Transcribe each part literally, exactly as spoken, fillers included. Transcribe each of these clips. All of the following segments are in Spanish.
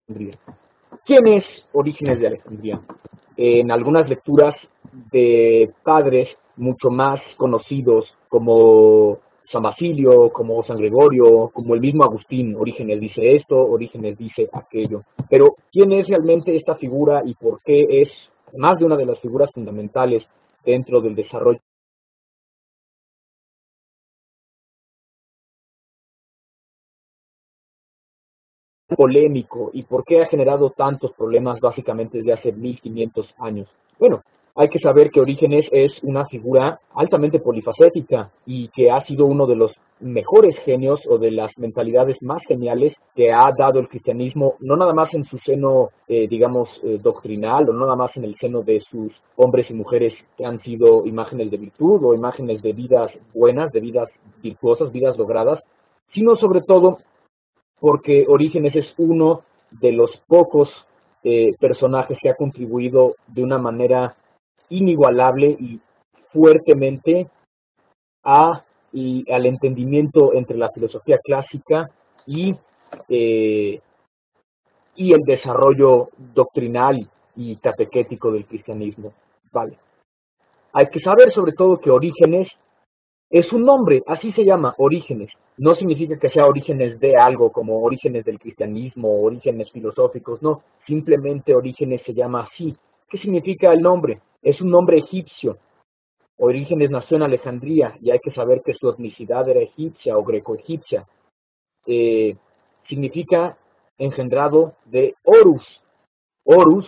Alejandría. ¿Quién es Orígenes de Alejandría? En algunas lecturas de padres mucho más conocidos como San Basilio, como San Gregorio, como el mismo Agustín, Orígenes dice esto, Orígenes dice aquello. Pero, ¿quién es realmente esta figura y por qué es más de una de las figuras fundamentales dentro del desarrollo polémico y por qué ha generado tantos problemas básicamente desde hace mil quinientos años? Bueno, hay que saber que Orígenes es una figura altamente polifacética y que ha sido uno de los mejores genios o de las mentalidades más geniales que ha dado el cristianismo, no nada más en su seno, eh, digamos, eh, doctrinal, o no nada más en el seno de sus hombres y mujeres que han sido imágenes de virtud o imágenes de vidas buenas, de vidas virtuosas, vidas logradas, sino sobre todo porque Orígenes es uno de los pocos eh, personajes que ha contribuido de una manera inigualable y fuertemente a, y, al entendimiento entre la filosofía clásica y, eh, y el desarrollo doctrinal y catequético del cristianismo. Vale. Hay que saber sobre todo que Orígenes es un nombre, así se llama, Orígenes. No significa que sea orígenes de algo, como orígenes del cristianismo, orígenes filosóficos, no. Simplemente Orígenes se llama así. ¿Qué significa el nombre? Es un nombre egipcio. Orígenes nació en Alejandría y hay que saber que su etnicidad era egipcia o greco-egipcia. Eh, significa engendrado de Horus. Horus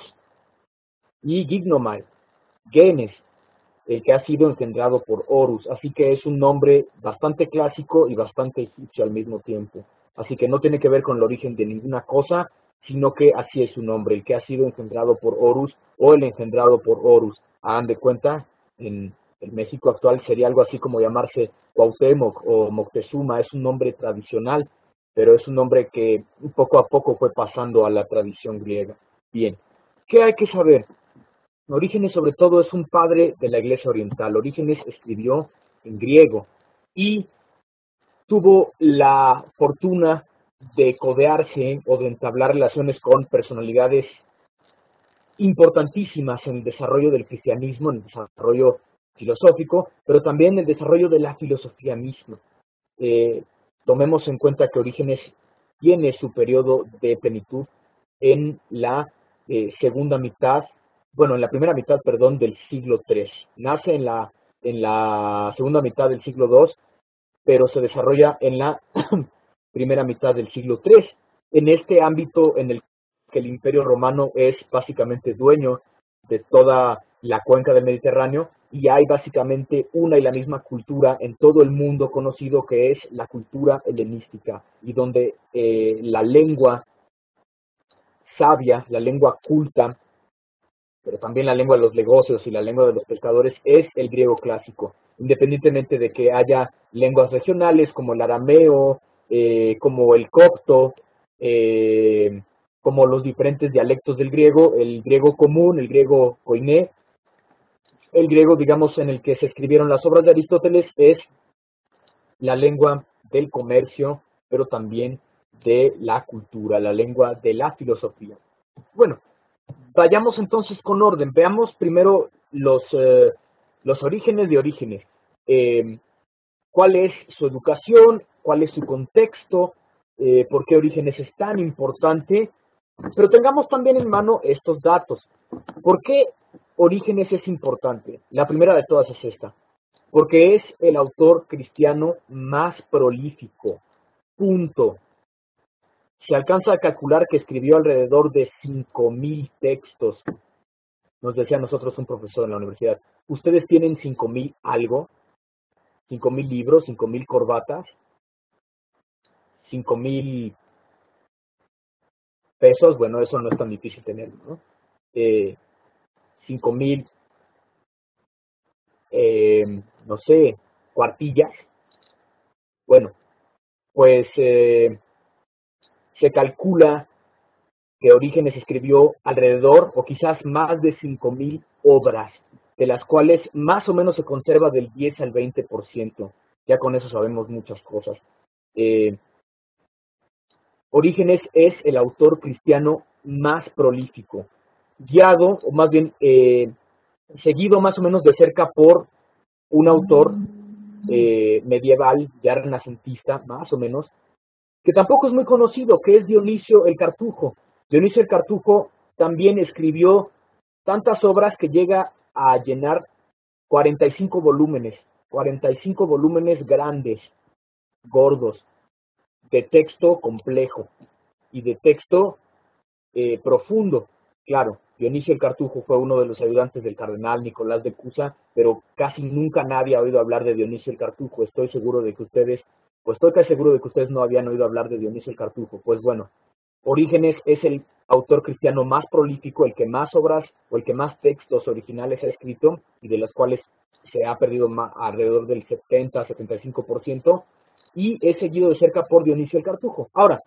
y Gignomai, Genes, el que ha sido engendrado por Horus, así que es un nombre bastante clásico y bastante egipcio al mismo tiempo. Así que no tiene que ver con el origen de ninguna cosa, sino que así es su nombre, el que ha sido engendrado por Horus o el engendrado por Horus. Hagan de cuenta, en el México actual sería algo así como llamarse Cuauhtémoc o Moctezuma, es un nombre tradicional, pero es un nombre que poco a poco fue pasando a la tradición griega. Bien, ¿qué hay que saber? Orígenes sobre todo es un padre de la Iglesia Oriental. Orígenes escribió en griego y tuvo la fortuna de codearse o de entablar relaciones con personalidades importantísimas en el desarrollo del cristianismo, en el desarrollo filosófico, pero también en el desarrollo de la filosofía misma. Eh, tomemos en cuenta que Orígenes tiene su periodo de plenitud en la eh, segunda mitad, bueno, en la primera mitad, perdón, del siglo tres. Nace en la, en la segunda mitad del siglo dos, pero se desarrolla en la primera mitad del siglo tres. En este ámbito en el que el Imperio Romano es básicamente dueño de toda la cuenca del Mediterráneo y hay básicamente una y la misma cultura en todo el mundo conocido, que es la cultura helenística, y donde eh, la lengua sabia, la lengua culta, pero también la lengua de los negocios y la lengua de los pescadores es el griego clásico, independientemente de que haya lenguas regionales como el arameo, eh, como el copto, eh, como los diferentes dialectos del griego, el griego común, el griego koiné, el griego, digamos, en el que se escribieron las obras de Aristóteles es la lengua del comercio, pero también de la cultura, la lengua de la filosofía. Bueno, vayamos entonces con orden. Veamos primero los, eh, los orígenes de Orígenes. Eh, ¿Cuál es su educación? ¿Cuál es su contexto? Eh, ¿Por qué Orígenes es tan importante? Pero tengamos también en mano estos datos. ¿Por qué Orígenes es importante? La primera de todas es esta. Porque es el autor cristiano más prolífico. Punto. Se alcanza a calcular que escribió alrededor de cinco mil textos. Nos decía a nosotros un profesor en la universidad, ¿ustedes tienen cinco mil algo? ¿cinco mil libros? ¿cinco mil corbatas? ¿cinco mil pesos? Bueno, eso no es tan difícil tener, ¿no? Eh, cinco mil, eh, no sé, cuartillas. Bueno, pues eh, se calcula que Orígenes escribió alrededor o quizás más de cinco mil obras, de las cuales más o menos se conserva del diez al veinte por ciento. Ya con eso sabemos muchas cosas. Eh, Orígenes es el autor cristiano más prolífico, guiado, o más bien eh, seguido más o menos de cerca por un autor eh, medieval, ya renacentista, más o menos, que tampoco es muy conocido, que es Dionisio el Cartujo. Dionisio el Cartujo también escribió tantas obras que llega a llenar cuarenta y cinco volúmenes, cuarenta y cinco volúmenes grandes, gordos, de texto complejo y de texto eh, profundo. Claro, Dionisio el Cartujo fue uno de los ayudantes del cardenal Nicolás de Cusa, pero casi nunca nadie ha oído hablar de Dionisio el Cartujo. Estoy seguro de que ustedes, pues estoy casi seguro de que ustedes no habían oído hablar de Dionisio el Cartujo. Pues bueno, Orígenes es el autor cristiano más prolífico, el que más obras o el que más textos originales ha escrito y de los cuales se ha perdido más, alrededor del setenta a setenta y cinco por ciento, y es seguido de cerca por Dionisio el Cartujo. Ahora,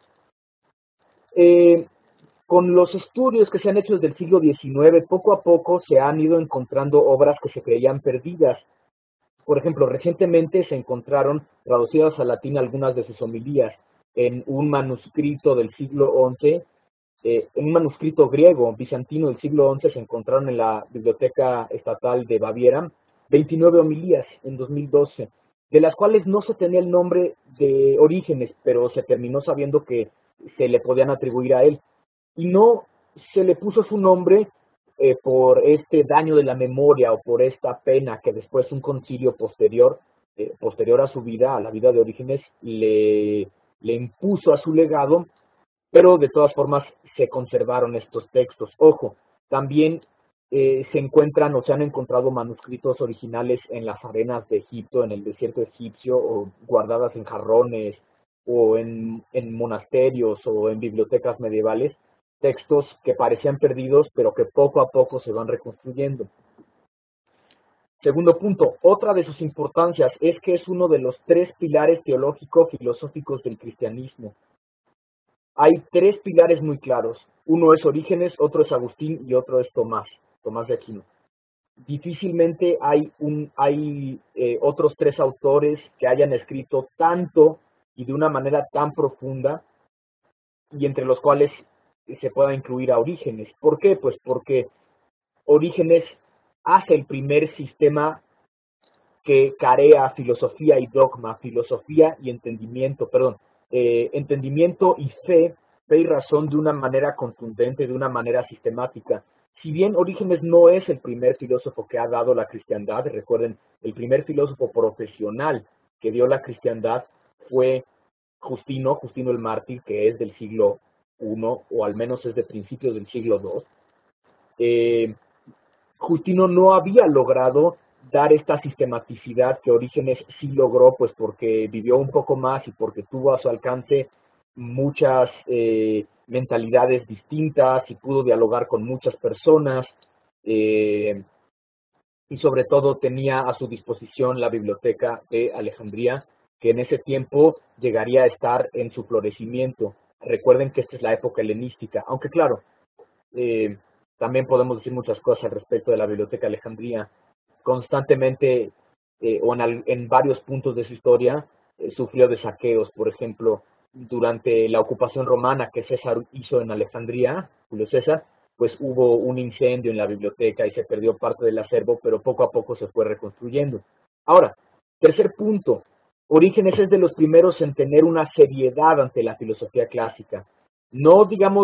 eh, con los estudios que se han hecho desde el siglo diecinueve, poco a poco se han ido encontrando obras que se creían perdidas. Por ejemplo, recientemente se encontraron traducidas al latín algunas de sus homilías en un manuscrito del siglo once, eh, en un manuscrito griego bizantino del siglo once se encontraron en la Biblioteca Estatal de Baviera veintinueve homilías en dos mil doce, de las cuales no se tenía el nombre de Orígenes, pero se terminó sabiendo que se le podían atribuir a él. Y no se le puso su nombre eh, por este daño de la memoria o por esta pena que después un concilio posterior, eh, posterior a su vida, a la vida de Orígenes, le, le impuso a su legado, pero de todas formas se conservaron estos textos. Ojo, también eh, se encuentran o se han encontrado manuscritos originales en las arenas de Egipto, en el desierto egipcio, o guardadas en jarrones, o en, en monasterios, o en bibliotecas medievales, textos que parecían perdidos, pero que poco a poco se van reconstruyendo. Segundo punto, otra de sus importancias es que es uno de los tres pilares teológico-filosóficos del cristianismo. Hay tres pilares muy claros. Uno es Orígenes, otro es Agustín y otro es Tomás, Tomás de Aquino. Difícilmente hay, un, hay eh, otros tres autores que hayan escrito tanto y de una manera tan profunda, y entre los cuales se pueda incluir a Orígenes. ¿Por qué? Pues porque Orígenes hace el primer sistema que carea filosofía y dogma, filosofía y entendimiento, perdón, eh, entendimiento y fe, fe y razón de una manera contundente, de una manera sistemática. Si bien Orígenes no es el primer filósofo que ha dado la cristiandad, recuerden, el primer filósofo profesional que dio la cristiandad fue Justino, Justino el Mártir, que es del siglo primero, o al menos es de principios del siglo segundo. Eh, Justino no había logrado dar esta sistematicidad que Orígenes sí logró, pues porque vivió un poco más y porque tuvo a su alcance muchas eh, mentalidades distintas y pudo dialogar con muchas personas, eh, y sobre todo tenía a su disposición la biblioteca de Alejandría, que en ese tiempo llegaría a estar en su florecimiento. Recuerden que esta es la época helenística, aunque claro, eh, también podemos decir muchas cosas al respecto de la biblioteca de Alejandría. Constantemente, eh, o en, al, en varios puntos de su historia, eh, sufrió de saqueos. Por ejemplo, durante la ocupación romana que César hizo en Alejandría, Julio César, pues hubo un incendio en la biblioteca y se perdió parte del acervo, pero poco a poco se fue reconstruyendo. Ahora, tercer punto, Orígenes es de los primeros en tener una seriedad ante la filosofía clásica. No, digamos,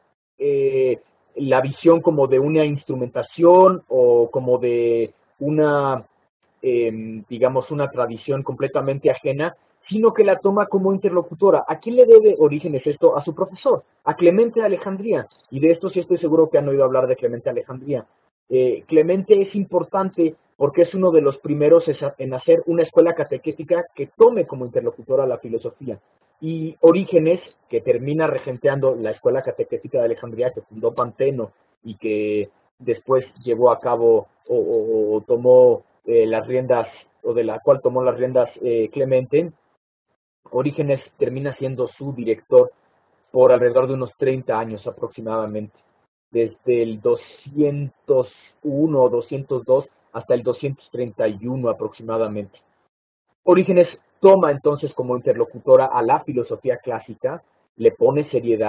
eh, la visión como de una instrumentación o como de una, eh, digamos, una tradición completamente ajena, sino que la toma como interlocutora. ¿A quién le debe Orígenes esto? A su profesor, a Clemente de Alejandría. Y de esto sí estoy seguro que han oído hablar de Clemente de Alejandría. Eh, Clemente es importante porque es uno de los primeros en hacer una escuela catequética que tome como interlocutora la filosofía. Y Orígenes, que termina regenteando la escuela catequética de Alejandría, que fundó Panteno y que después llevó a cabo o, o, o tomó eh, las riendas, o de la cual tomó las riendas eh, Clemente, Orígenes termina siendo su director por alrededor de unos treinta años aproximadamente, desde el doscientos uno o doscientos dos hasta el doscientos treinta y uno aproximadamente. Orígenes toma entonces como interlocutora a la filosofía clásica, le pone seriedad,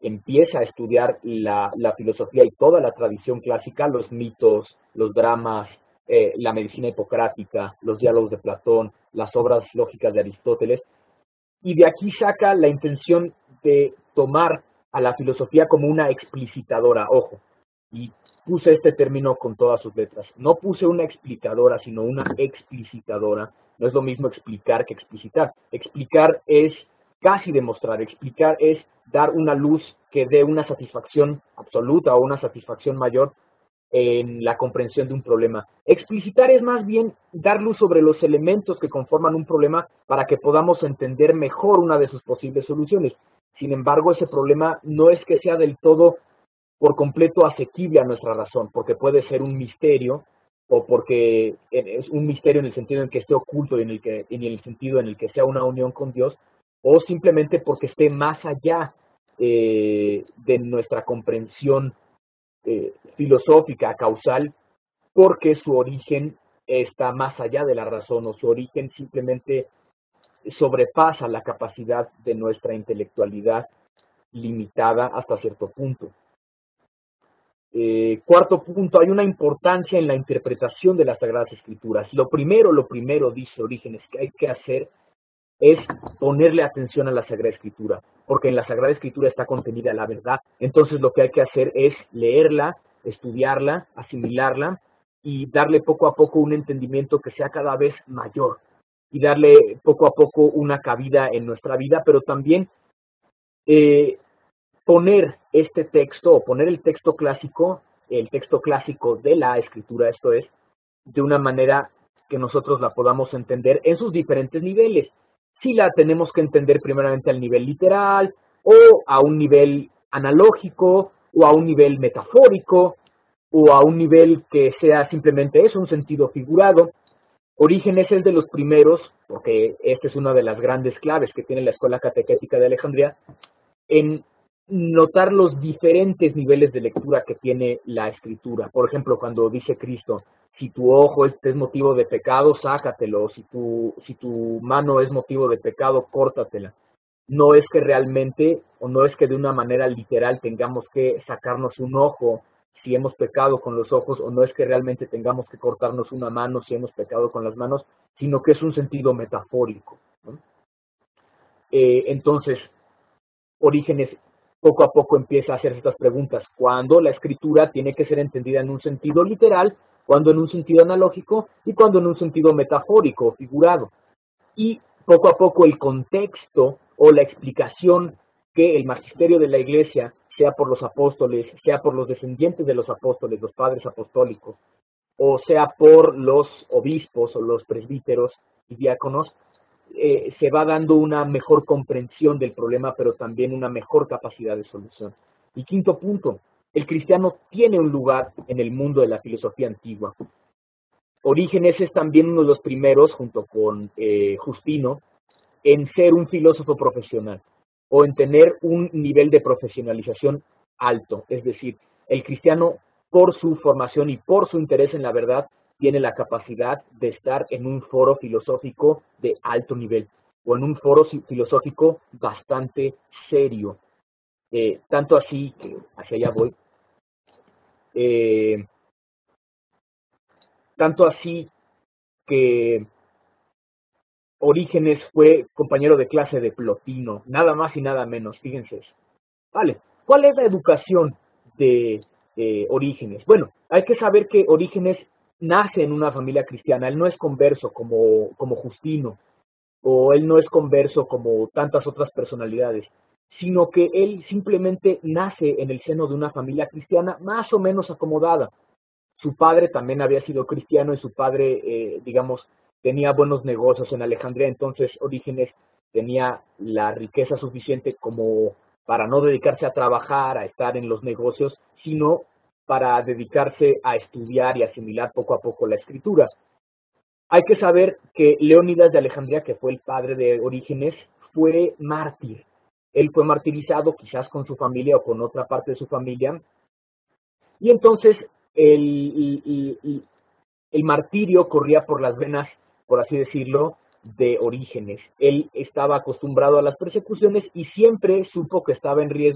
empieza a estudiar la, la filosofía y toda la tradición clásica, los mitos, los dramas, eh, la medicina hipocrática, los diálogos de Platón, las obras lógicas de Aristóteles, y de aquí saca la intención de tomar a la filosofía como una explicitadora, ojo, y puse este término con todas sus letras. No puse una explicadora, sino una explicitadora. No es lo mismo explicar que explicitar. Explicar es casi demostrar, explicar es dar una luz que dé una satisfacción absoluta o una satisfacción mayor en la comprensión de un problema. Explicitar es más bien dar luz sobre los elementos que conforman un problema para que podamos entender mejor una de sus posibles soluciones. Sin embargo, ese problema no es que sea del todo por completo asequible a nuestra razón, porque puede ser un misterio, o porque es un misterio en el sentido en que esté oculto y en el, que, en el sentido en el que sea una unión con Dios, o simplemente porque esté más allá eh, de nuestra comprensión eh, filosófica, causal, porque su origen está más allá de la razón, o su origen simplemente sobrepasa la capacidad de nuestra intelectualidad limitada hasta cierto punto. Eh, cuarto punto, hay una importancia en la interpretación de las Sagradas Escrituras. Lo primero, lo primero, dice Orígenes, que hay que hacer es ponerle atención a la Sagrada Escritura, porque en la Sagrada Escritura está contenida la verdad. Entonces lo que hay que hacer es leerla, estudiarla, asimilarla y darle poco a poco un entendimiento que sea cada vez mayor y darle poco a poco una cabida en nuestra vida, pero también eh, poner este texto, o poner el texto clásico, el texto clásico de la Escritura, esto es, de una manera que nosotros la podamos entender en sus diferentes niveles. Si la tenemos que entender primeramente al nivel literal, o a un nivel analógico, o a un nivel metafórico, o a un nivel que sea simplemente eso, un sentido figurado. Orígenes es de los primeros, porque esta es una de las grandes claves que tiene la Escuela Catequética de Alejandría, en notar los diferentes niveles de lectura que tiene la Escritura. Por ejemplo, cuando dice Cristo, si tu ojo es, es motivo de pecado, sácatelo. Si tu, si tu mano es motivo de pecado, córtatela. No es que realmente, o no es que de una manera literal tengamos que sacarnos un ojo si hemos pecado con los ojos, o no es que realmente tengamos que cortarnos una mano si hemos pecado con las manos, sino que es un sentido metafórico, ¿no? Eh, entonces, Orígenes poco a poco empieza a hacer estas preguntas. ¿Cuándo la escritura tiene que ser entendida en un sentido literal? ¿Cuándo en un sentido analógico? ¿Y cuándo en un sentido metafórico o figurado? Y poco a poco el contexto o la explicación que el magisterio de la Iglesia, sea por los apóstoles, sea por los descendientes de los apóstoles, los padres apostólicos, o sea por los obispos o los presbíteros y diáconos, eh, se va dando una mejor comprensión del problema, pero también una mejor capacidad de solución. Y quinto punto, el cristiano tiene un lugar en el mundo de la filosofía antigua. Orígenes es también uno de los primeros, junto con eh, Justino, en ser un filósofo profesional o en tener un nivel de profesionalización alto. Es decir, el cristiano, por su formación y por su interés en la verdad, tiene la capacidad de estar en un foro filosófico de alto nivel o en un foro filosófico bastante serio. Eh, tanto así, que hacia allá voy, eh, tanto así que Orígenes fue compañero de clase de Plotino, nada más y nada menos, fíjense eso. Vale, ¿cuál es la educación de eh, Orígenes? Bueno, hay que saber que Orígenes nace en una familia cristiana, él no es converso como, como Justino, o él no es converso como tantas otras personalidades, sino que él simplemente nace en el seno de una familia cristiana más o menos acomodada. Su padre también había sido cristiano y su padre, eh, digamos, tenía buenos negocios en Alejandría, entonces Orígenes tenía la riqueza suficiente como para no dedicarse a trabajar, a estar en los negocios, sino para dedicarse a estudiar y asimilar poco a poco la escritura. Hay que saber que Leónidas de Alejandría, que fue el padre de Orígenes, fue mártir. Él fue martirizado, quizás con su familia o con otra parte de su familia, y entonces el, el, el, el martirio corría por las venas, por así decirlo, de Orígenes. Él estaba acostumbrado a las persecuciones y siempre supo que estaba en riesgo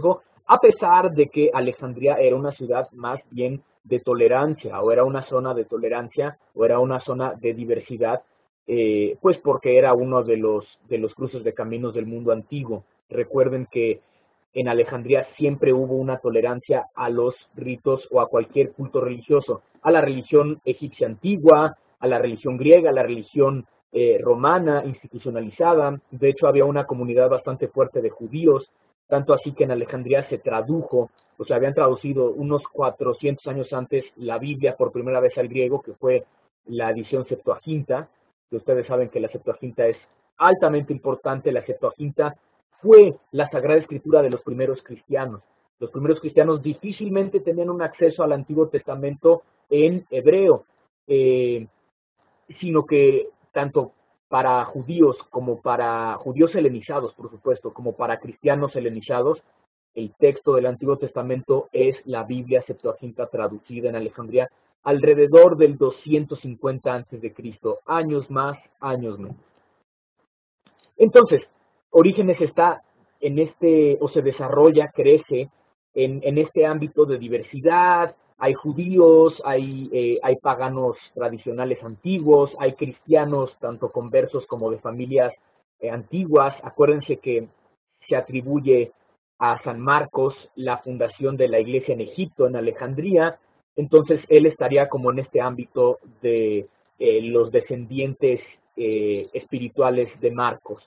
a pesar de que Alejandría era una ciudad más bien de tolerancia, o era una zona de tolerancia, o era una zona de diversidad, eh, pues porque era uno de los, de los cruces de caminos del mundo antiguo. Recuerden que en Alejandría siempre hubo una tolerancia a los ritos o a cualquier culto religioso, a la religión egipcia antigua, a la religión griega, a la religión eh, romana institucionalizada. De hecho, había una comunidad bastante fuerte de judíos, tanto así que en Alejandría se tradujo, o sea, habían traducido unos cuatrocientos años antes la Biblia por primera vez al griego, que fue la edición Septuaginta, que ustedes saben que la Septuaginta es altamente importante. La Septuaginta fue la Sagrada Escritura de los primeros cristianos. Los primeros cristianos difícilmente tenían un acceso al Antiguo Testamento en hebreo, eh, sino que tanto para judíos como para judíos helenizados, por supuesto, como para cristianos helenizados, el texto del Antiguo Testamento es la Biblia Septuaginta traducida en Alejandría alrededor del doscientos cincuenta antes de Cristo, años más, años menos. Entonces, Orígenes está en este, o se desarrolla, crece en, en este ámbito de diversidad. Hay judíos, hay, eh, hay paganos tradicionales antiguos, hay cristianos, tanto conversos como de familias eh, antiguas. Acuérdense que se atribuye a San Marcos la fundación de la iglesia en Egipto, en Alejandría. Entonces, él estaría como en este ámbito de eh, los descendientes eh, espirituales de Marcos.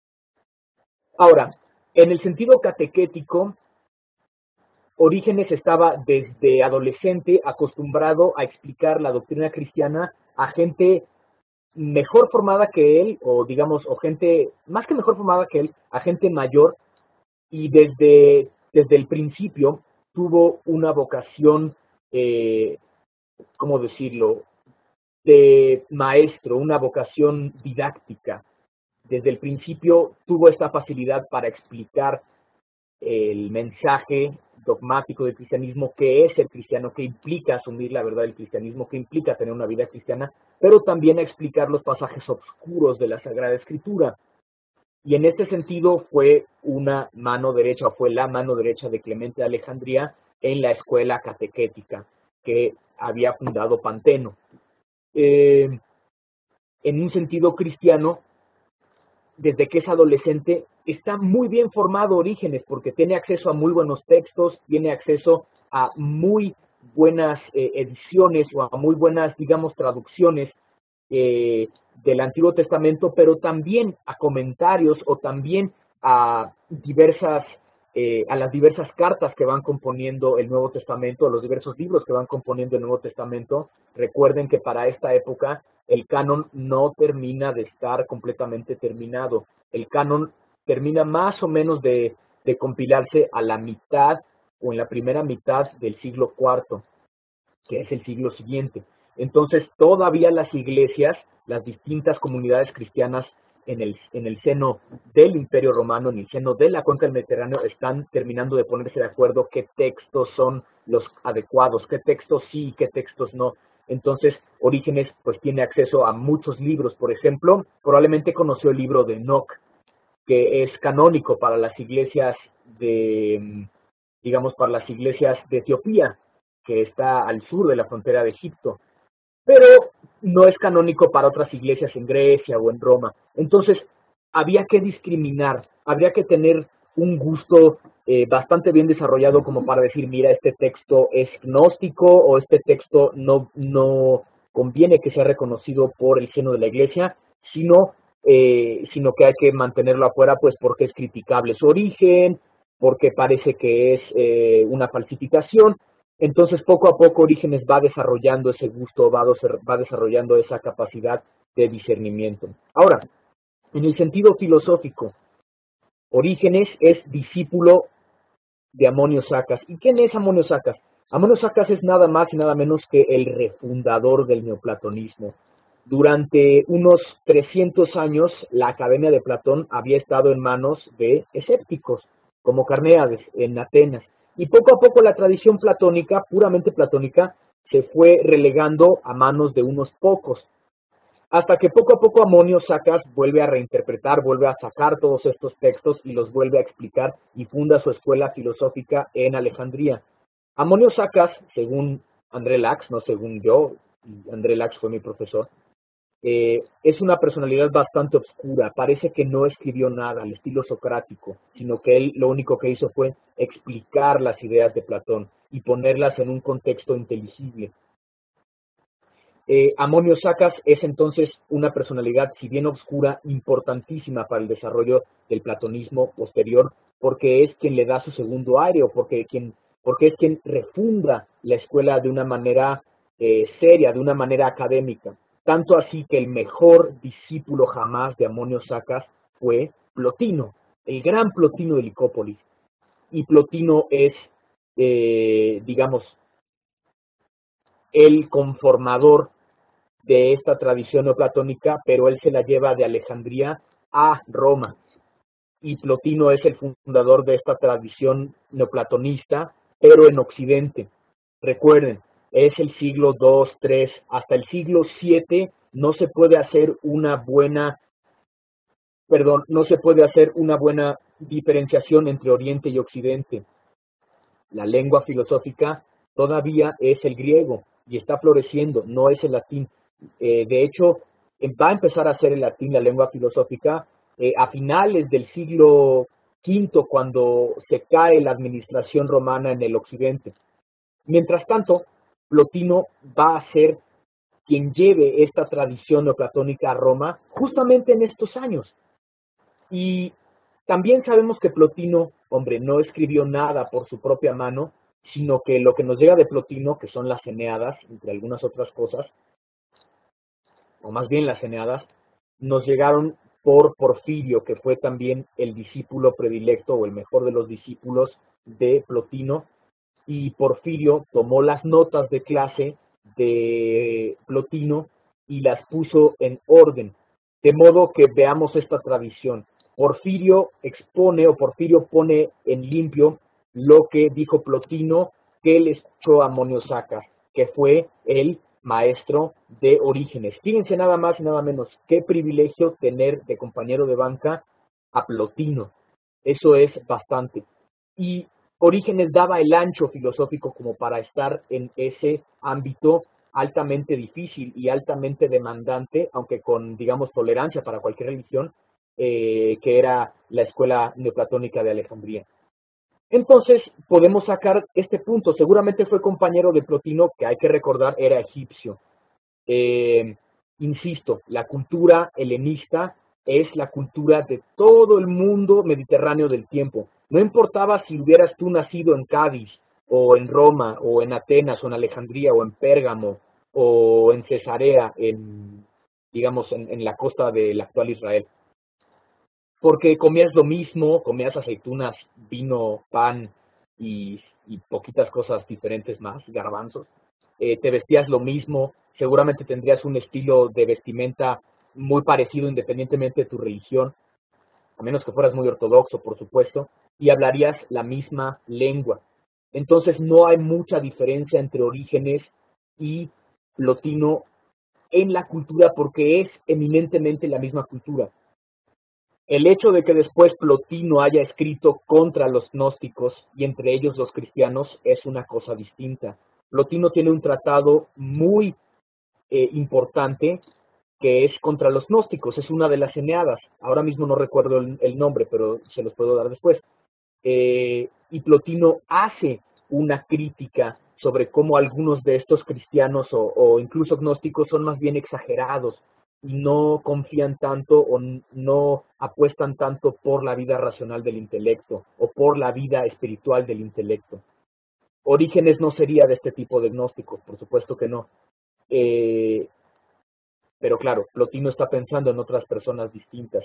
Ahora, en el sentido catequético, Orígenes estaba desde adolescente acostumbrado a explicar la doctrina cristiana a gente mejor formada que él, o digamos, o gente más que mejor formada que él, a gente mayor, y desde, desde el principio tuvo una vocación, eh, ¿cómo decirlo?, de maestro, una vocación didáctica. Desde el principio tuvo esta facilidad para explicar el mensaje dogmático del cristianismo, que es el cristiano, que implica asumir la verdad del cristianismo, que implica tener una vida cristiana, pero también a explicar los pasajes oscuros de la Sagrada Escritura. Y en este sentido fue una mano derecha, o fue la mano derecha de Clemente de Alejandría en la escuela catequética que había fundado Panteno. Eh, en un sentido cristiano, desde que es adolescente, está muy bien formado Orígenes, porque tiene acceso a muy buenos textos, tiene acceso a muy buenas eh, ediciones o a muy buenas, digamos, traducciones eh, del Antiguo Testamento, pero también a comentarios o también a diversas, eh, a las diversas cartas que van componiendo el Nuevo Testamento, a los diversos libros que van componiendo el Nuevo Testamento. Recuerden que para esta época el canon no termina de estar completamente terminado. El canon termina más o menos de, de compilarse a la mitad o en la primera mitad del siglo cuarto, que es el siglo siguiente. Entonces, todavía las iglesias, las distintas comunidades cristianas en el, en el seno del Imperio Romano, en el seno de la cuenca del Mediterráneo, están terminando de ponerse de acuerdo qué textos son los adecuados, qué textos sí y qué textos no. Entonces, Orígenes pues tiene acceso a muchos libros. Por ejemplo, probablemente conoció el libro de Enoch, que es canónico para las iglesias de, digamos, para las iglesias de Etiopía, que está al sur de la frontera de Egipto, pero no es canónico para otras iglesias en Grecia o en Roma. Entonces, había que discriminar, habría que tener un gusto eh, bastante bien desarrollado como para decir, mira, este texto es gnóstico o este texto no, no conviene que sea reconocido por el seno de la iglesia, sino, eh, sino que hay que mantenerlo afuera, pues porque es criticable su origen, porque parece que es eh, una falsificación. Entonces, poco a poco, Orígenes va desarrollando ese gusto, va, va desarrollando esa capacidad de discernimiento. Ahora, en el sentido filosófico, Orígenes es discípulo de Amonio Sacas. ¿Y quién es Amonio Sacas? Amonio Sacas es nada más y nada menos que el refundador del neoplatonismo. Durante unos trescientos años, la Academia de Platón había estado en manos de escépticos, como Carneades, en Atenas. Y poco a poco la tradición platónica, puramente platónica, se fue relegando a manos de unos pocos. hasta que poco a poco Amonio Sacas vuelve a reinterpretar, vuelve a sacar todos estos textos y los vuelve a explicar y funda su escuela filosófica en Alejandría. Amonio Sacas, según André Lax, no según yo, André Lax fue mi profesor, eh, es una personalidad bastante oscura, parece que no escribió nada al estilo socrático, sino que él lo único que hizo fue explicar las ideas de Platón y ponerlas en un contexto inteligible. Eh, Amonio Sacas es entonces una personalidad, si bien oscura, importantísima para el desarrollo del platonismo posterior, porque es quien le da su segundo aire, o porque, quien, porque es quien refunda la escuela de una manera eh, seria, de una manera académica. Tanto así que el mejor discípulo jamás de Amonio Sacas fue Plotino, el gran Plotino de Licópolis. Y Plotino es, eh, digamos, el conformador de esta tradición neoplatónica, pero él se la lleva de Alejandría a Roma. Y Plotino es el fundador de esta tradición neoplatonista, pero en Occidente. Recuerden, es el siglo dos, tres, hasta el siglo siete no se puede hacer una buena, perdón, no se puede hacer una buena diferenciación entre Oriente y Occidente. La lengua filosófica todavía es el griego y está floreciendo, no es el latín. Eh, de hecho, va a empezar a ser el latín la lengua filosófica eh, a finales del siglo quinto, cuando se cae la administración romana en el occidente. Mientras tanto, Plotino va a ser quien lleve esta tradición neoplatónica a Roma justamente en estos años. Y también sabemos que Plotino, hombre, no escribió nada por su propia mano, sino que lo que nos llega de Plotino, que son las Eneadas, entre algunas otras cosas, o más bien las Eneadas, nos llegaron por Porfirio, que fue también el discípulo predilecto o el mejor de los discípulos de Plotino, y Porfirio tomó las notas de clase de Plotino y las puso en orden, de modo que veamos esta tradición. Porfirio expone o Porfirio pone en limpio lo que dijo Plotino que le echó a Amonio Sacas, que fue el maestro de Orígenes. Fíjense nada más y nada menos, qué privilegio tener de compañero de banca a Plotino. Eso es bastante. Y Orígenes daba el ancho filosófico como para estar en ese ámbito altamente difícil y altamente demandante, aunque con, digamos, tolerancia para cualquier religión, eh, que era la escuela neoplatónica de Alejandría. Entonces, podemos sacar este punto. Seguramente fue compañero de Plotino, que hay que recordar era egipcio. Eh, insisto, la cultura helenista es la cultura de todo el mundo mediterráneo del tiempo. No importaba si hubieras tú nacido en Cádiz, o en Roma, o en Atenas, o en Alejandría, o en Pérgamo, o en Cesarea, en, digamos, en, en la costa del actual Israel. Porque comías lo mismo, comías aceitunas, vino, pan y, y poquitas cosas diferentes más, garbanzos. Eh, te vestías lo mismo, seguramente tendrías un estilo de vestimenta muy parecido independientemente de tu religión, a menos que fueras muy ortodoxo, por supuesto, y hablarías la misma lengua. Entonces no hay mucha diferencia entre Orígenes y Plotino en la cultura porque es eminentemente la misma cultura. El hecho de que después Plotino haya escrito contra los gnósticos y entre ellos los cristianos es una cosa distinta. Plotino tiene un tratado muy eh, importante que es contra los gnósticos, es una de las Eneadas. Ahora mismo no recuerdo el, el nombre, pero se los puedo dar después. Eh, y Plotino hace una crítica sobre cómo algunos de estos cristianos o, o incluso gnósticos son más bien exagerados y no confían tanto o no apuestan tanto por la vida racional del intelecto o por la vida espiritual del intelecto. Orígenes no sería de este tipo de gnósticos, por supuesto que no. Eh, pero claro, Plotino está pensando en otras personas distintas.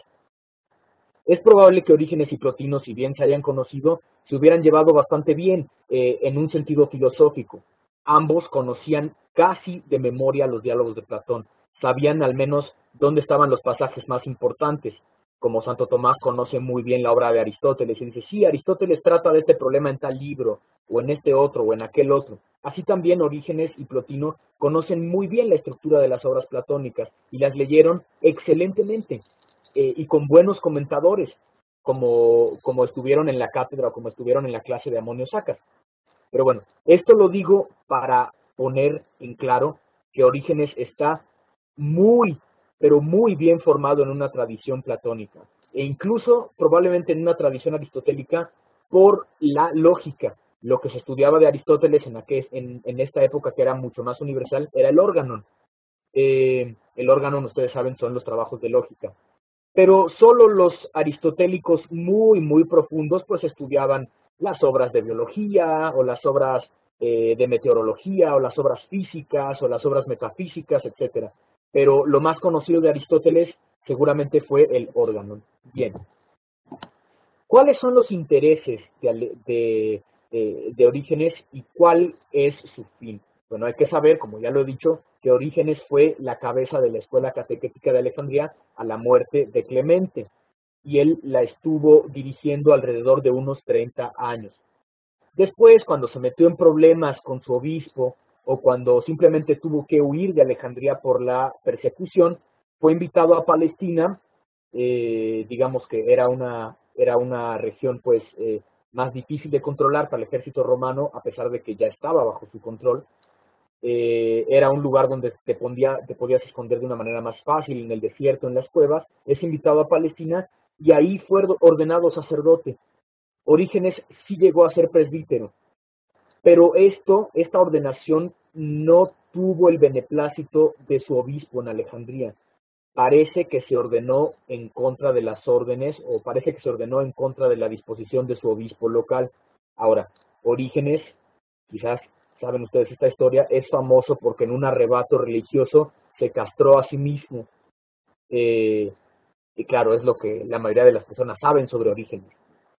Es probable que Orígenes y Plotino, si bien se hayan conocido, se hubieran llevado bastante bien eh, en un sentido filosófico. Ambos conocían casi de memoria los diálogos de Platón, sabían al menos dónde estaban los pasajes más importantes. como Santo Tomás conoce muy bien la obra de Aristóteles y dice, sí, Aristóteles trata de este problema en tal libro, o en este otro, o en aquel otro. Así también Orígenes y Plotino conocen muy bien la estructura de las obras platónicas y las leyeron excelentemente eh, y con buenos comentadores, como, como estuvieron en la cátedra o como estuvieron en la clase de Amonio Sacas. Pero bueno, esto lo digo para poner en claro que Orígenes está muy, pero muy bien formado en una tradición platónica, e incluso probablemente en una tradición aristotélica por la lógica. Lo que se estudiaba de Aristóteles en, aquel, en, en esta época, que era mucho más universal, era el órganon. Eh, el órganon, ustedes saben, son los trabajos de lógica. Pero solo los aristotélicos muy, muy profundos, pues estudiaban las obras de biología, o las obras eh, de meteorología, o las obras físicas, o las obras metafísicas, etcétera. Pero lo más conocido de Aristóteles seguramente fue el órganon. Bien. ¿Cuáles son los intereses de, de, de, de Orígenes y cuál es su fin? Bueno, hay que saber, como ya lo he dicho, que Orígenes fue la cabeza de la escuela catequética de Alejandría a la muerte de Clemente, y él la estuvo dirigiendo alrededor de unos treinta años. Después, cuando se metió en problemas con su obispo, o cuando simplemente tuvo que huir de Alejandría por la persecución, fue invitado a Palestina, eh, digamos que era una, era una región pues eh, más difícil de controlar para el ejército romano, a pesar de que ya estaba bajo su control. Eh, era un lugar donde te, pondía, te podías esconder de una manera más fácil, en el desierto, en las cuevas. Es invitado a Palestina y ahí fue ordenado sacerdote. Orígenes sí llegó a ser presbítero, pero esto, esta ordenación no tuvo el beneplácito de su obispo en Alejandría. Parece que se ordenó en contra de las órdenes, o parece que se ordenó en contra de la disposición de su obispo local. Ahora, Orígenes, quizás saben ustedes esta historia, es famoso porque en un arrebato religioso se castró a sí mismo. Eh, y claro, es lo que la mayoría de las personas saben sobre Orígenes.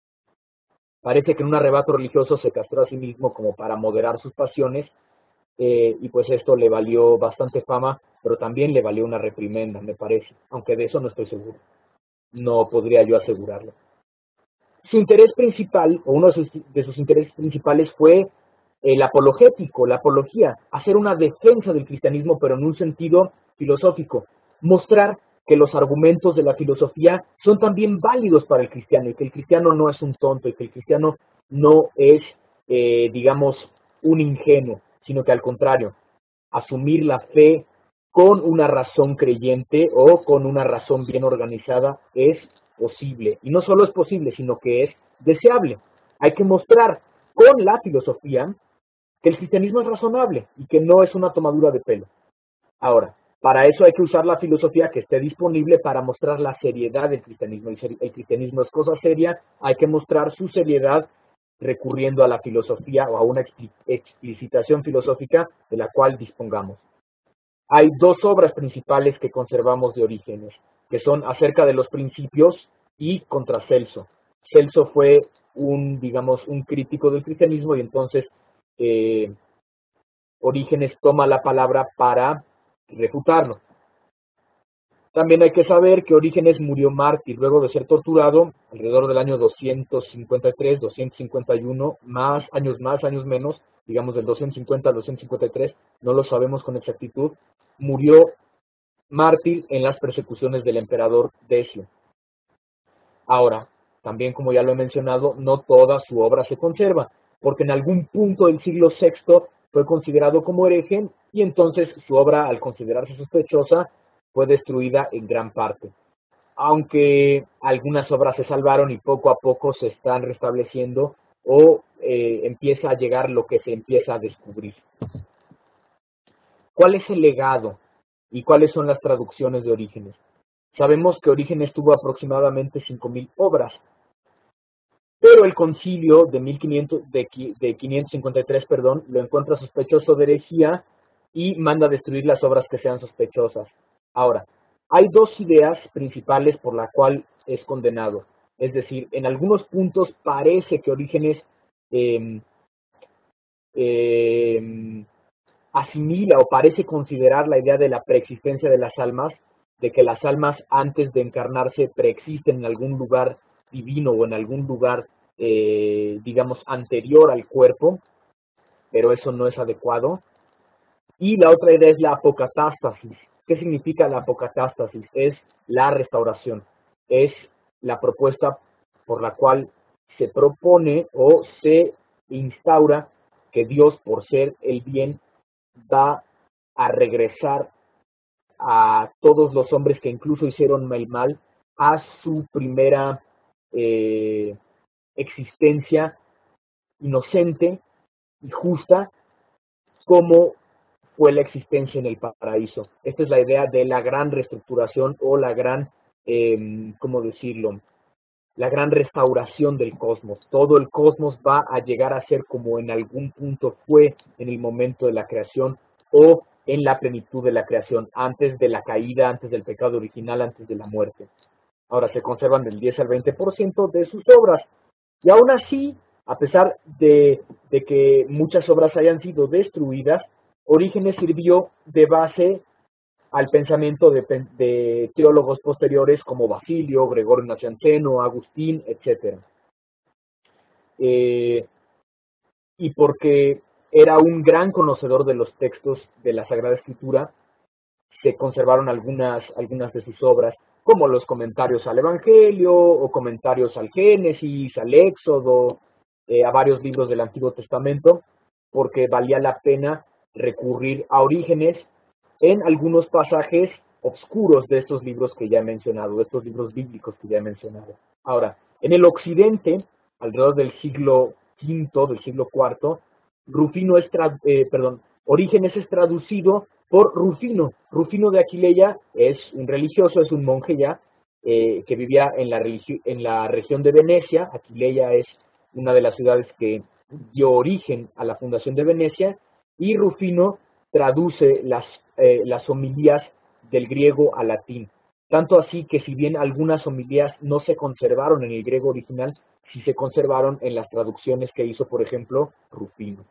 Parece que en un arrebato religioso se castró a sí mismo como para moderar sus pasiones, eh, y pues esto le valió bastante fama, pero también le valió una reprimenda, me parece, aunque de eso no estoy seguro. No podría yo asegurarlo. Su interés principal, o uno de sus, de sus intereses principales fue el apologético, la apología, hacer una defensa del cristianismo, pero en un sentido filosófico, mostrar que los argumentos de la filosofía son también válidos para el cristiano, y que el cristiano no es un tonto, y que el cristiano no es, eh, digamos, un ingenuo, sino que al contrario, asumir la fe con una razón creyente o con una razón bien organizada es posible. Y no solo es posible, sino que es deseable. Hay que mostrar con la filosofía que el cristianismo es razonable y que no es una tomadura de pelo. Ahora, para eso hay que usar la filosofía que esté disponible para mostrar la seriedad del cristianismo. El cristianismo es cosa seria, hay que mostrar su seriedad recurriendo a la filosofía o a una explicitación filosófica de la cual dispongamos. Hay dos obras principales que conservamos de Orígenes, que son acerca de los principios y contra Celso. Celso fue un, digamos, un crítico del cristianismo, y entonces eh, Orígenes toma la palabra para refutarlo. También hay que saber que Orígenes murió mártir luego de ser torturado alrededor del año doscientos cincuenta y tres, doscientos cincuenta y uno, más años más, años menos, digamos del doscientos cincuenta al doscientos cincuenta y tres, no lo sabemos con exactitud. Murió mártir en las persecuciones del emperador Decio. Ahora, también como ya lo he mencionado, no toda su obra se conserva, porque en algún punto del siglo sexto fue considerado como hereje, y entonces su obra, al considerarse sospechosa, fue destruida en gran parte. Aunque algunas obras se salvaron y poco a poco se están restableciendo, o eh, empieza a llegar lo que se empieza a descubrir. ¿Cuál es el legado y cuáles son las traducciones de Orígenes? Sabemos que Orígenes tuvo aproximadamente cinco mil obras, pero el concilio de, mil quinientos, de, de quinientos cincuenta y tres, perdón, lo encuentra sospechoso de herejía y manda a destruir las obras que sean sospechosas. Ahora, hay dos ideas principales por la cual es condenado. Es decir, en algunos puntos parece que Orígenes eh, eh, asimila o parece considerar la idea de la preexistencia de las almas de que las almas antes de encarnarse preexisten en algún lugar divino o en algún lugar, eh, digamos, anterior al cuerpo, pero eso no es adecuado. Y la otra idea es la apocatástasis. ¿Qué significa la apocatástasis? Es la restauración, es la propuesta por la cual se propone o se instaura que Dios, por ser el bien, va a regresar a todos los hombres que incluso hicieron el mal a su primera eh, existencia inocente y justa, como fue la existencia en el paraíso. Esta es la idea de la gran reestructuración o la gran, eh, ¿cómo decirlo? La gran restauración del cosmos. Todo el cosmos va a llegar a ser como en algún punto fue en el momento de la creación o en la plenitud de la creación, antes de la caída, antes del pecado original, antes de la muerte. Ahora se conservan del diez al veinte por ciento de sus obras. Y aún así, a pesar de, de que muchas obras hayan sido destruidas, Orígenes sirvió de base al pensamiento de, de teólogos posteriores como Basilio, Gregorio Nacianceno, Agustín, etcétera. Eh, y porque era un gran conocedor de los textos de la Sagrada Escritura, se conservaron algunas, algunas de sus obras, como los comentarios al Evangelio, o comentarios al Génesis, al Éxodo, eh, a varios libros del Antiguo Testamento, porque valía la pena recurrir a Orígenes en algunos pasajes oscuros de estos libros que ya he mencionado, de estos libros bíblicos que ya he mencionado. Ahora, en el occidente, alrededor del siglo quinto, del siglo cuarto, Rufino es, eh, perdón, Orígenes es traducido por Rufino. Rufino de Aquileia es un religioso, es un monje ya, eh, que vivía en la, en la región de Venecia. Aquileia es una de las ciudades que dio origen a la fundación de Venecia, y Rufino traduce las, eh, las homilías del griego al latín. Tanto así que si bien algunas homilías no se conservaron en el griego original, sí se conservaron en las traducciones que hizo, por ejemplo, Rufino.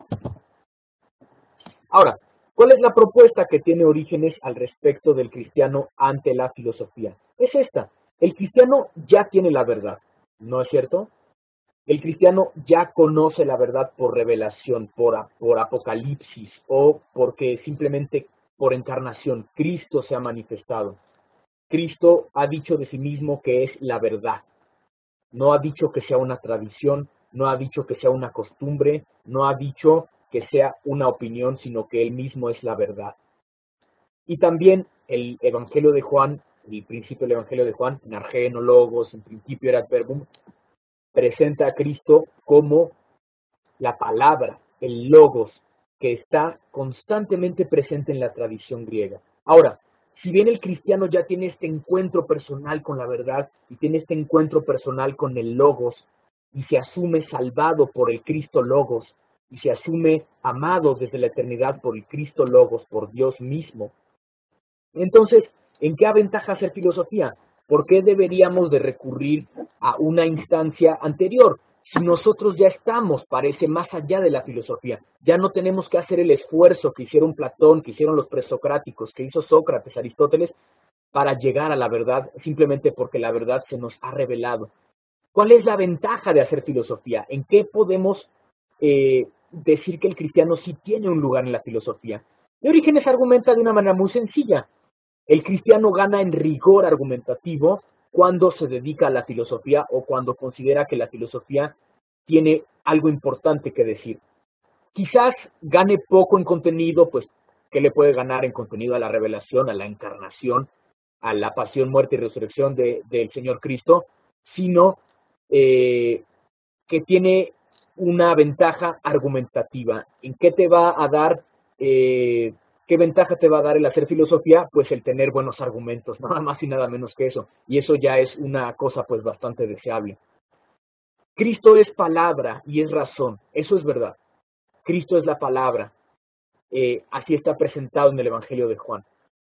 Ahora, ¿cuál es la propuesta que tiene Orígenes al respecto del cristiano ante la filosofía? Es esta: el cristiano ya tiene la verdad, ¿no es cierto? El cristiano ya conoce la verdad por revelación, por, por apocalipsis, o porque simplemente por encarnación. Cristo se ha manifestado. Cristo ha dicho de sí mismo que es la verdad. No ha dicho que sea una tradición, no ha dicho que sea una costumbre, no ha dicho que sea una opinión, sino que él mismo es la verdad. Y también el Evangelio de Juan, el principio del Evangelio de Juan, en arge no logos, en principio erat verbum, presenta a Cristo como la palabra, el logos, que está constantemente presente en la tradición griega. Ahora, si bien el cristiano ya tiene este encuentro personal con la verdad y tiene este encuentro personal con el logos, y se asume salvado por el Cristo logos, y se asume amado desde la eternidad por el Cristo logos, por Dios mismo, entonces, ¿en qué aventaja hacer filosofía? ¿Por qué deberíamos de recurrir a una instancia anterior? Si nosotros ya estamos, parece, más allá de la filosofía, ya no tenemos que hacer el esfuerzo que hicieron Platón, que hicieron los presocráticos, que hizo Sócrates, Aristóteles, para llegar a la verdad, simplemente porque la verdad se nos ha revelado. ¿Cuál es la ventaja de hacer filosofía? ¿En qué podemos eh, decir que el cristiano sí tiene un lugar en la filosofía? Y Orígenes argumenta de una manera muy sencilla. El cristiano gana en rigor argumentativo cuando se dedica a la filosofía o cuando considera que la filosofía tiene algo importante que decir. Quizás gane poco en contenido, pues, ¿qué le puede ganar en contenido a la revelación, a la encarnación, a la pasión, muerte y resurrección de, del Señor Cristo? Sino eh, que tiene una ventaja argumentativa. ¿En qué te va a dar... Eh, ¿Qué ventaja te va a dar el hacer filosofía? Pues el tener buenos argumentos, nada más y nada menos que eso. Y eso ya es una cosa pues bastante deseable. Cristo es palabra y es razón, eso es verdad. Cristo es la palabra, eh, así está presentado en el Evangelio de Juan.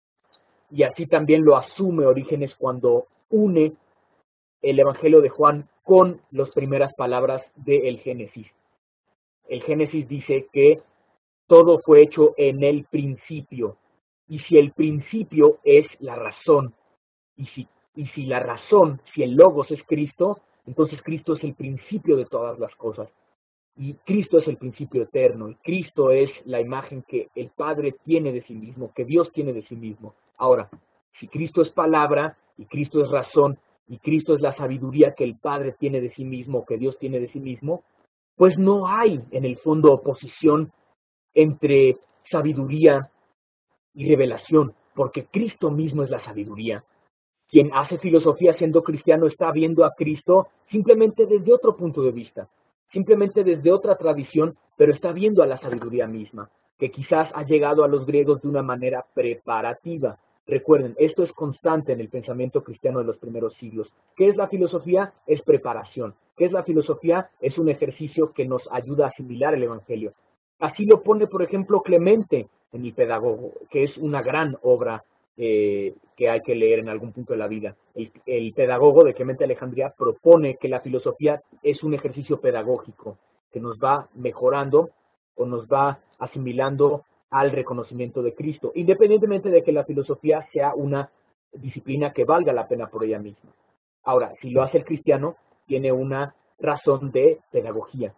Y así también lo asume Orígenes cuando une el Evangelio de Juan con las primeras palabras del Génesis. El Génesis dice que todo fue hecho en el principio. y si el principio es la razón, y si, y si la razón, si el logos es Cristo, entonces Cristo es el principio de todas las cosas. Y Cristo es el principio eterno, y Cristo es la imagen que el Padre tiene de sí mismo, que Dios tiene de sí mismo. Ahora, si Cristo es palabra, y Cristo es razón, y Cristo es la sabiduría que el Padre tiene de sí mismo, que Dios tiene de sí mismo, pues no hay en el fondo oposición entre sabiduría y revelación, porque Cristo mismo es la sabiduría. Quien hace filosofía siendo cristiano está viendo a Cristo simplemente desde otro punto de vista, simplemente desde otra tradición, pero está viendo a la sabiduría misma, que quizás ha llegado a los griegos de una manera preparativa. Recuerden, esto es constante en el pensamiento cristiano de los primeros siglos. ¿Qué es la filosofía? Es preparación. ¿Qué es la filosofía? Es un ejercicio que nos ayuda a asimilar el Evangelio. Así lo pone, por ejemplo, Clemente en el Pedagogo, que es una gran obra eh, que hay que leer en algún punto de la vida. El, el Pedagogo de Clemente de Alejandría propone que la filosofía es un ejercicio pedagógico que nos va mejorando o nos va asimilando al reconocimiento de Cristo, independientemente de que la filosofía sea una disciplina que valga la pena por ella misma. Ahora, si lo hace el cristiano, tiene una razón de pedagogía.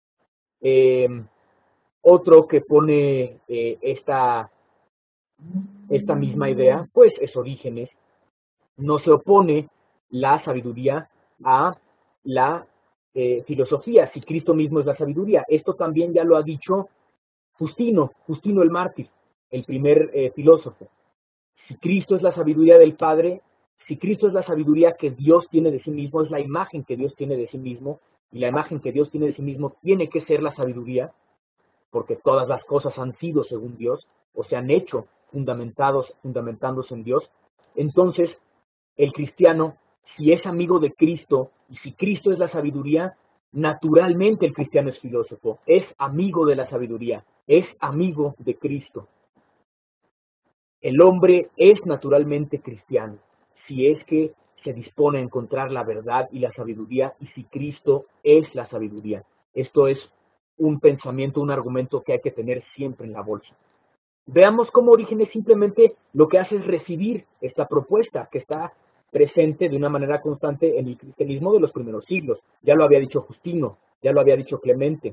Eh, otro que pone eh, esta, esta misma idea, pues es Orígenes. No se opone la sabiduría a la eh, filosofía, si Cristo mismo es la sabiduría. Esto también ya lo ha dicho Justino, Justino el mártir, el primer eh, filósofo. Si Cristo es la sabiduría del Padre, si Cristo es la sabiduría que Dios tiene de sí mismo, es la imagen que Dios tiene de sí mismo, y la imagen que Dios tiene de sí mismo tiene que ser la sabiduría, porque todas las cosas han sido según Dios, o se han hecho fundamentados, fundamentándose en Dios. Entonces, el cristiano, si es amigo de Cristo, y si Cristo es la sabiduría, naturalmente el cristiano es filósofo, es amigo de la sabiduría, es amigo de Cristo. El hombre es naturalmente cristiano, si es que se dispone a encontrar la verdad y la sabiduría, y si Cristo es la sabiduría. Esto es un pensamiento, un argumento que hay que tener siempre en la bolsa. Veamos cómo Orígenes simplemente lo que hace es recibir esta propuesta que está presente de una manera constante en el cristianismo de los primeros siglos. Ya lo había dicho Justino, ya lo había dicho Clemente.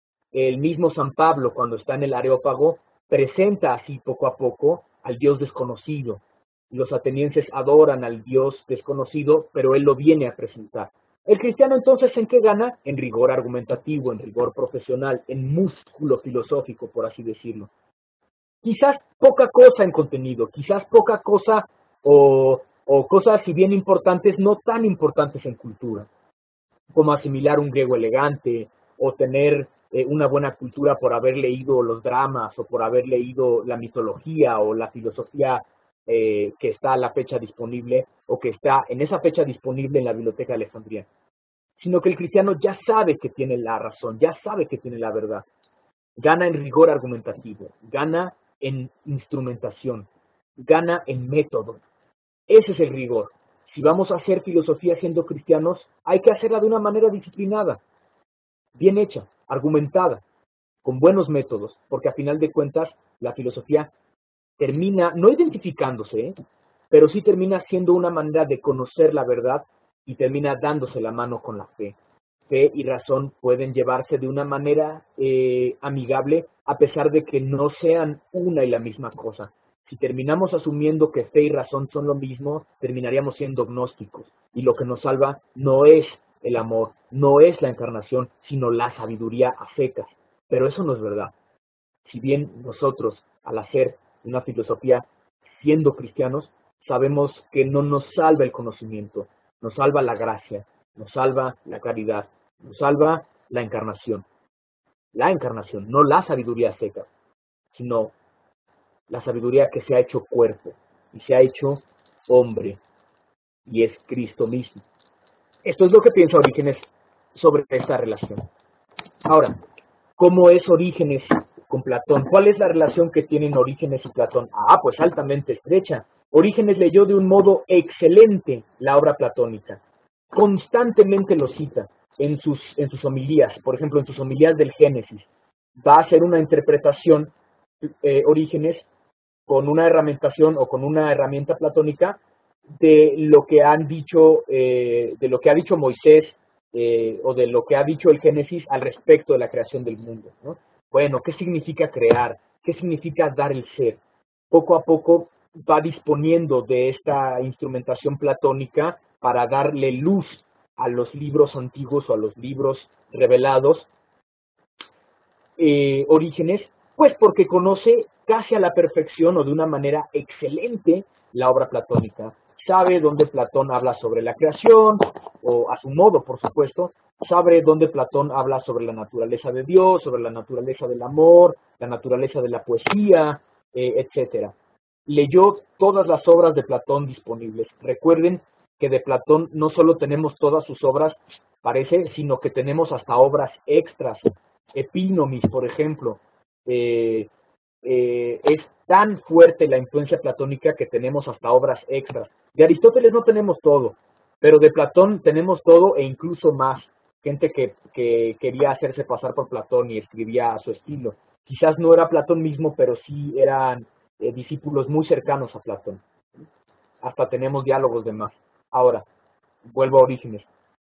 El mismo San Pablo, cuando está en el Areópago, presenta así poco a poco al Dios desconocido. Los atenienses adoran al Dios desconocido, pero él lo viene a presentar. El cristiano entonces, ¿en qué gana? En rigor argumentativo, en rigor profesional, en músculo filosófico, por así decirlo. Quizás poca cosa en contenido, quizás poca cosa o, o cosas, si bien importantes, no tan importantes en cultura, como asimilar un griego elegante o tener eh, una buena cultura por haber leído los dramas o por haber leído la mitología o la filosofía eh, que está a la fecha disponible o que está en esa fecha disponible en la Biblioteca de Alejandría, sino que el cristiano ya sabe que tiene la razón, ya sabe que tiene la verdad. Gana en rigor argumentativo, gana en instrumentación, gana en método. Ese es el rigor. Si vamos a hacer filosofía siendo cristianos, hay que hacerla de una manera disciplinada, bien hecha, argumentada, con buenos métodos, porque a final de cuentas la filosofía termina, no identificándose, ¿eh? pero sí termina siendo una manera de conocer la verdad y termina dándose la mano con la fe. Fe y razón pueden llevarse de una manera eh, amigable a pesar de que no sean una y la misma cosa. Si terminamos asumiendo que fe y razón son lo mismo, terminaríamos siendo gnósticos. Y lo que nos salva no es el amor, no es la encarnación, sino la sabiduría a secas. Pero eso no es verdad. Si bien nosotros, al hacer una filosofía siendo cristianos, sabemos que no nos salva el conocimiento, nos salva la gracia, nos salva la caridad, nos salva la encarnación. La encarnación, no la sabiduría seca, sino la sabiduría que se ha hecho cuerpo y se ha hecho hombre, y es Cristo mismo. Esto es lo que piensa Orígenes sobre esta relación. Ahora, ¿cómo es Orígenes con Platón? ¿Cuál es la relación que tienen Orígenes y Platón? Ah, pues altamente estrecha. Orígenes leyó de un modo excelente la obra platónica. Constantemente lo cita en sus, en sus homilías, por ejemplo, en sus homilías del Génesis. Va a hacer una interpretación, eh, Orígenes, con una herramientación o con una herramienta platónica de lo que han dicho, eh, de lo que ha dicho Moisés eh, o de lo que ha dicho el Génesis al respecto de la creación del mundo, ¿no? Bueno, ¿qué significa crear? ¿Qué significa dar el ser? Poco a poco va disponiendo de esta instrumentación platónica para darle luz a los libros antiguos o a los libros revelados, eh, Orígenes, pues porque conoce casi a la perfección o de una manera excelente la obra platónica. Sabe dónde Platón habla sobre la creación, o a su modo, por supuesto, sabe dónde Platón habla sobre la naturaleza de Dios, sobre la naturaleza del amor, la naturaleza de la poesía, eh, etcétera. Leyó todas las obras de Platón disponibles. Recuerden que de Platón no solo tenemos todas sus obras, parece, sino que tenemos hasta obras extras. Epínomis, por ejemplo, eh, eh, es tan fuerte la influencia platónica que tenemos hasta obras extras. De Aristóteles no tenemos todo, pero de Platón tenemos todo e incluso más. Gente que, que quería hacerse pasar por Platón y escribía a su estilo. Quizás no era Platón mismo, pero sí eran eh, discípulos muy cercanos a Platón. Hasta tenemos diálogos de más. Ahora, vuelvo a Orígenes.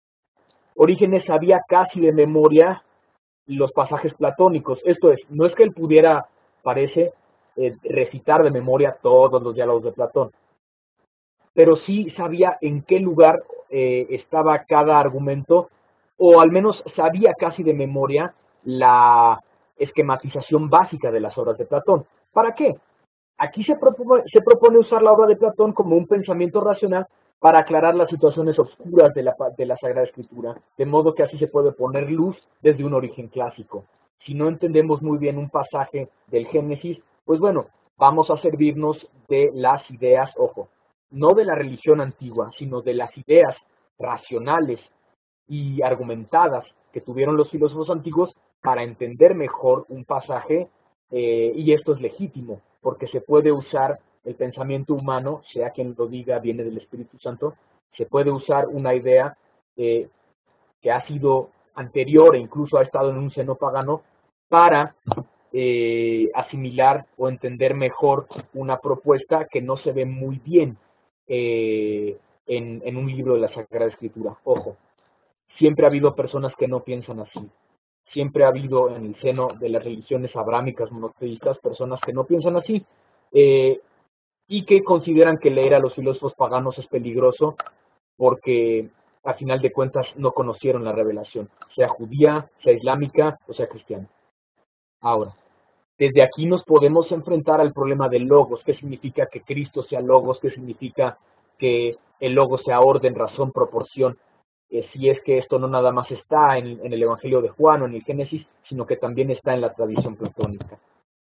Orígenes sabía casi de memoria los pasajes platónicos. Esto es, no es que él pudiera, parece, eh, recitar de memoria todos los diálogos de Platón, pero sí sabía en qué lugar eh, estaba cada argumento, o al menos sabía casi de memoria la esquematización básica de las obras de Platón. ¿Para qué? Aquí se propone, se propone usar la obra de Platón como un pensamiento racional para aclarar las situaciones oscuras de la, de la Sagrada Escritura, de modo que así se puede poner luz desde un origen clásico. Si no entendemos muy bien un pasaje del Génesis, pues bueno, vamos a servirnos de las ideas, ojo, no de la religión antigua, sino de las ideas racionales y argumentadas que tuvieron los filósofos antiguos para entender mejor un pasaje, eh, y esto es legítimo, porque se puede usar el pensamiento humano, sea quien lo diga, viene del Espíritu Santo, se puede usar una idea eh, que ha sido anterior e incluso ha estado en un seno pagano para eh, asimilar o entender mejor una propuesta que no se ve muy bien eh, en, en un libro de la Sagrada Escritura. Ojo, siempre ha habido personas que no piensan así. Siempre ha habido en el seno de las religiones abrámicas monoteístas personas que no piensan así eh, y que consideran que leer a los filósofos paganos es peligroso porque a final de cuentas no conocieron la revelación, sea judía, sea islámica o sea cristiana. Ahora, desde aquí nos podemos enfrentar al problema del logos. ¿Qué significa que Cristo sea logos? ¿Qué significa que el logos sea orden, razón, proporción? Eh, si es que esto no nada más está en, en el Evangelio de Juan o en el Génesis, sino que también está en la tradición platónica.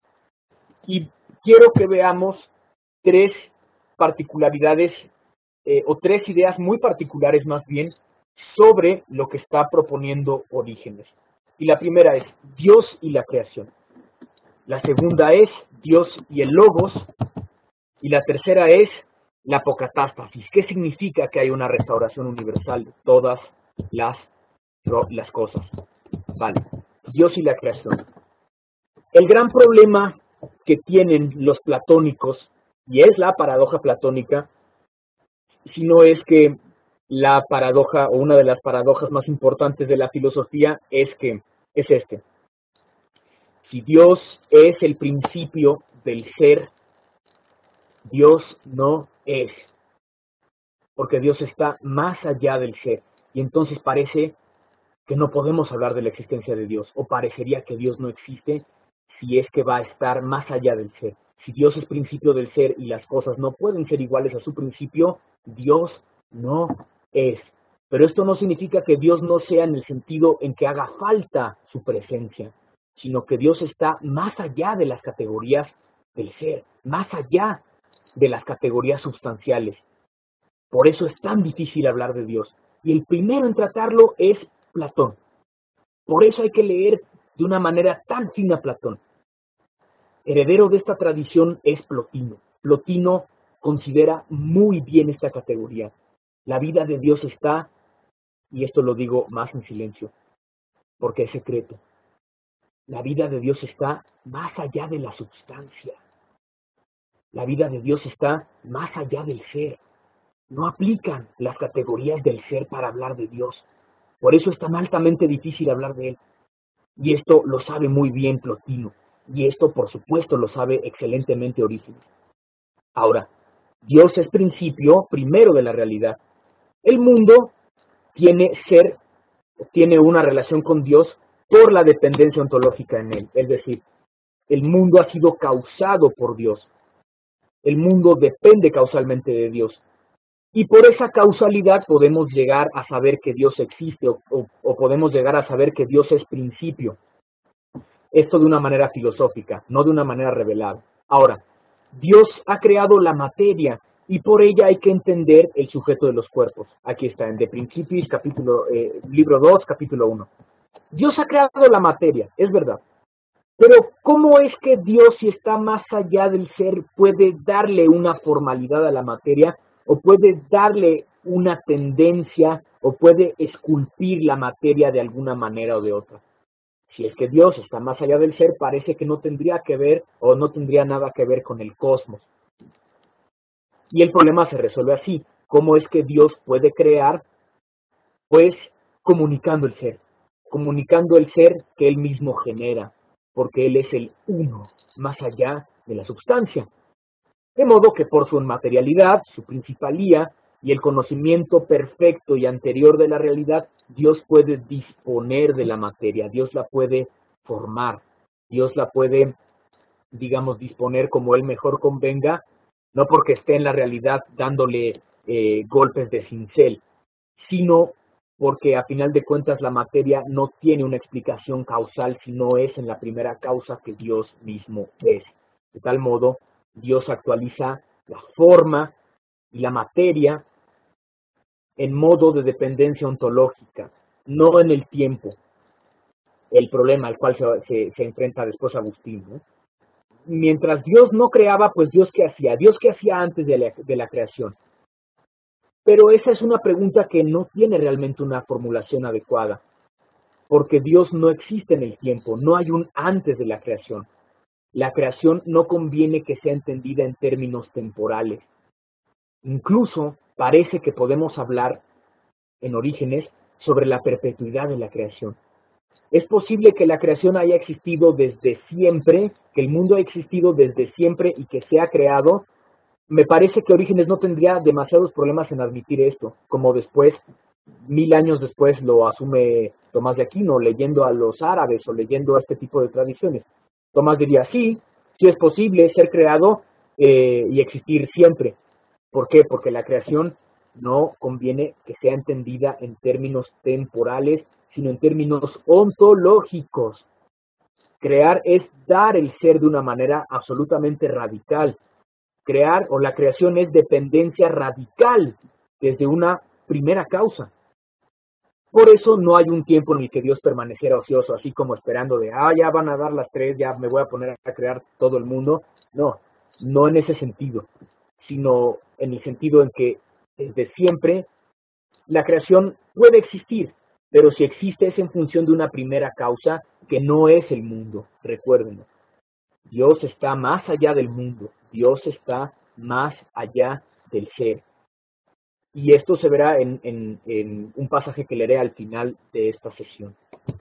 Y quiero que veamos tres particularidades eh, o tres ideas muy particulares más bien sobre lo que está proponiendo Orígenes. Y la primera es Dios y la creación. La segunda es Dios y el Logos. Y la tercera es la apocatástasis. ¿Qué significa que hay una restauración universal de todas las, las cosas? Vale, Dios y la creación. El gran problema que tienen los platónicos, y es la paradoja platónica, si no es que la paradoja o una de las paradojas más importantes de la filosofía es que es este. Si Dios es el principio del ser, Dios no es, porque Dios está más allá del ser. Y entonces parece que no podemos hablar de la existencia de Dios, o parecería que Dios no existe si es que va a estar más allá del ser. Si Dios es principio del ser y las cosas no pueden ser iguales a su principio, Dios no es. Pero esto no significa que Dios no sea en el sentido en que haga falta su presencia, sino que Dios está más allá de las categorías del ser, más allá de las categorías sustanciales. Por eso es tan difícil hablar de Dios. Y el primero en tratarlo es Platón. Por eso hay que leer de una manera tan fina a Platón. Heredero de esta tradición es Plotino. Plotino considera muy bien esta categoría. La vida de Dios está, y esto lo digo más en silencio, porque es secreto. La vida de Dios está más allá de la substancia. La vida de Dios está más allá del ser. No aplican las categorías del ser para hablar de Dios. Por eso es tan altamente difícil hablar de Él. Y esto lo sabe muy bien Plotino. Y esto, por supuesto, lo sabe excelentemente Orígenes. Ahora, Dios es principio primero de la realidad. El mundo tiene ser, tiene una relación con Dios por la dependencia ontológica en Él. Es decir, el mundo ha sido causado por Dios. El mundo depende causalmente de Dios. Y por esa causalidad podemos llegar a saber que Dios existe o, o, o podemos llegar a saber que Dios es principio. Esto de una manera filosófica, no de una manera revelada. Ahora, Dios ha creado la materia y por ella hay que entender el sujeto de los cuerpos. Aquí está en De Principiis, capítulo, eh, libro dos, capítulo uno. Dios ha creado la materia, es verdad. Pero ¿cómo es que Dios, si está más allá del ser, puede darle una formalidad a la materia o puede darle una tendencia o puede esculpir la materia de alguna manera o de otra? Si es que Dios está más allá del ser, parece que no tendría que ver o no tendría nada que ver con el cosmos. Y el problema se resuelve así. ¿Cómo es que Dios puede crear? Pues comunicando el ser. Comunicando el ser que Él mismo genera, porque Él es el uno, más allá de la substancia. De modo que por su inmaterialidad, su principalía y el conocimiento perfecto y anterior de la realidad, Dios puede disponer de la materia, Dios la puede formar, Dios la puede, digamos, disponer como Él mejor convenga, no porque esté en la realidad dándole eh, golpes de cincel, sino porque a final de cuentas la materia no tiene una explicación causal, sino es en la primera causa que Dios mismo es. De tal modo, Dios actualiza la forma y la materia en modo de dependencia ontológica, no en el tiempo, el problema al cual se, se, se enfrenta después Agustín, ¿no? Mientras Dios no creaba, pues Dios ¿qué hacía? Dios ¿qué hacía antes de la, de la creación? Pero esa es una pregunta que no tiene realmente una formulación adecuada, porque Dios no existe en el tiempo, no hay un antes de la creación. La creación no conviene que sea entendida en términos temporales. Incluso parece que podemos hablar en Orígenes sobre la perpetuidad de la creación. Es posible que la creación haya existido desde siempre, que el mundo ha existido desde siempre y que se ha creado. Me parece que Orígenes no tendría demasiados problemas en admitir esto, como después, mil años después, lo asume Tomás de Aquino, leyendo a los árabes o leyendo a este tipo de tradiciones. Tomás diría, sí, sí es posible ser creado eh, y existir siempre. ¿Por qué? Porque la creación no conviene que sea entendida en términos temporales, sino en términos ontológicos. Crear es dar el ser de una manera absolutamente radical. Crear o la creación es dependencia radical desde una primera causa. Por eso no hay un tiempo en el que Dios permaneciera ocioso, así como esperando de, ah, ya van a dar las tres, ya me voy a poner a crear todo el mundo. No, no en ese sentido, sino en el sentido en que desde siempre la creación puede existir, pero si existe es en función de una primera causa que no es el mundo, recuérdenlo. Dios está más allá del mundo, Dios está más allá del ser. Y esto se verá en, en, en un pasaje que leeré al final de esta sesión.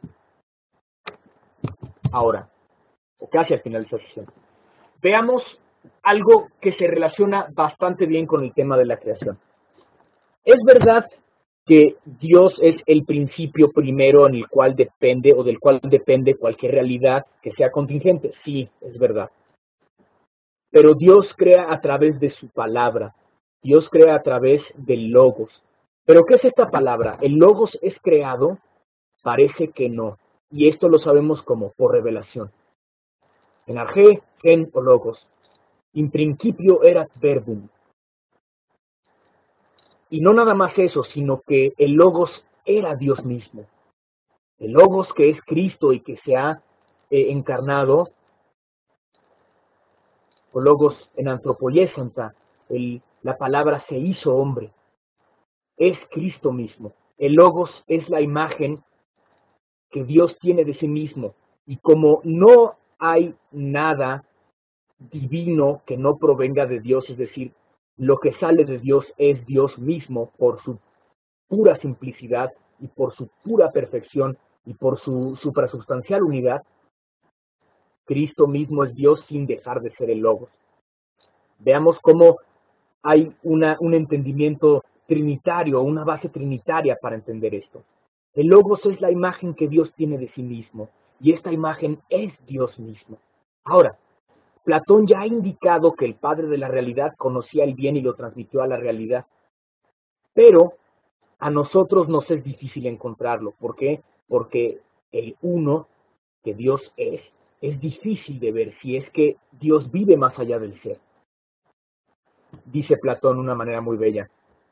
Ahora, o casi al final de esta sesión. Veamos algo que se relaciona bastante bien con el tema de la creación. Es verdad que Dios es el principio primero en el cual depende o del cual depende cualquier realidad que sea contingente. Sí, es verdad. Pero Dios crea a través de su palabra. Dios crea a través del logos. ¿Pero qué es esta palabra? ¿El logos es creado? Parece que no. Y esto lo sabemos como por revelación. En arge, gen o logos. In principio erat verbum. Y no nada más eso, sino que el logos era Dios mismo. El logos que es Cristo y que se ha eh, encarnado, o logos en antropoiesanta, el la palabra se hizo hombre, es Cristo mismo. El logos es la imagen que Dios tiene de sí mismo. Y como no hay nada divino que no provenga de Dios, es decir, lo que sale de Dios es Dios mismo por su pura simplicidad y por su pura perfección y por su suprasubstancial unidad. Cristo mismo es Dios sin dejar de ser el Logos. Veamos cómo hay una, un entendimiento trinitario, una base trinitaria para entender esto. El Logos es la imagen que Dios tiene de sí mismo, y esta imagen es Dios mismo. Ahora, Platón ya ha indicado que el Padre de la realidad conocía el bien y lo transmitió a la realidad, pero a nosotros nos es difícil encontrarlo. ¿Por qué? Porque el uno que Dios es, es difícil de ver si es que Dios vive más allá del ser. Dice Platón de una manera muy bella.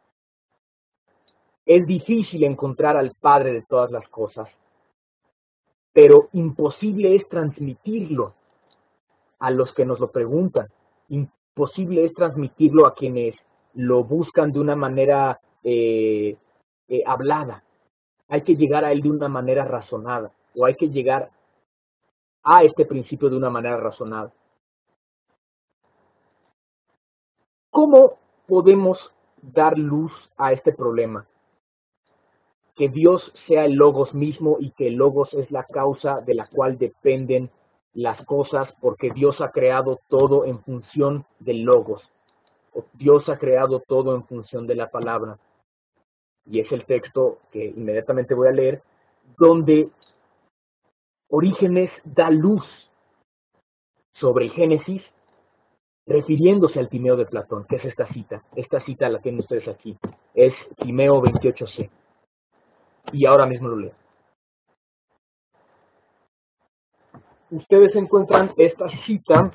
Es difícil encontrar al Padre de todas las cosas, pero imposible es transmitirlo a los que nos lo preguntan. Imposible es transmitirlo a quienes lo buscan de una manera eh, eh, hablada. Hay que llegar a él de una manera razonada, o hay que llegar a este principio de una manera razonada. ¿Cómo podemos dar luz a este problema? Que Dios sea el Logos mismo y que el Logos es la causa de la cual dependen las cosas, porque Dios ha creado todo en función del Logos. Dios ha creado todo en función de la palabra. Y es el texto que inmediatamente voy a leer, donde Orígenes da luz sobre el Génesis, refiriéndose al Timeo de Platón, que es esta cita. Esta cita la tienen ustedes aquí. Es Timeo veintiocho ce. Y ahora mismo lo leo. Ustedes encuentran esta cita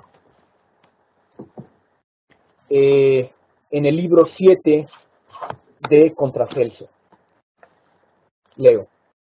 eh, en el libro siete de Contracelso. Leo.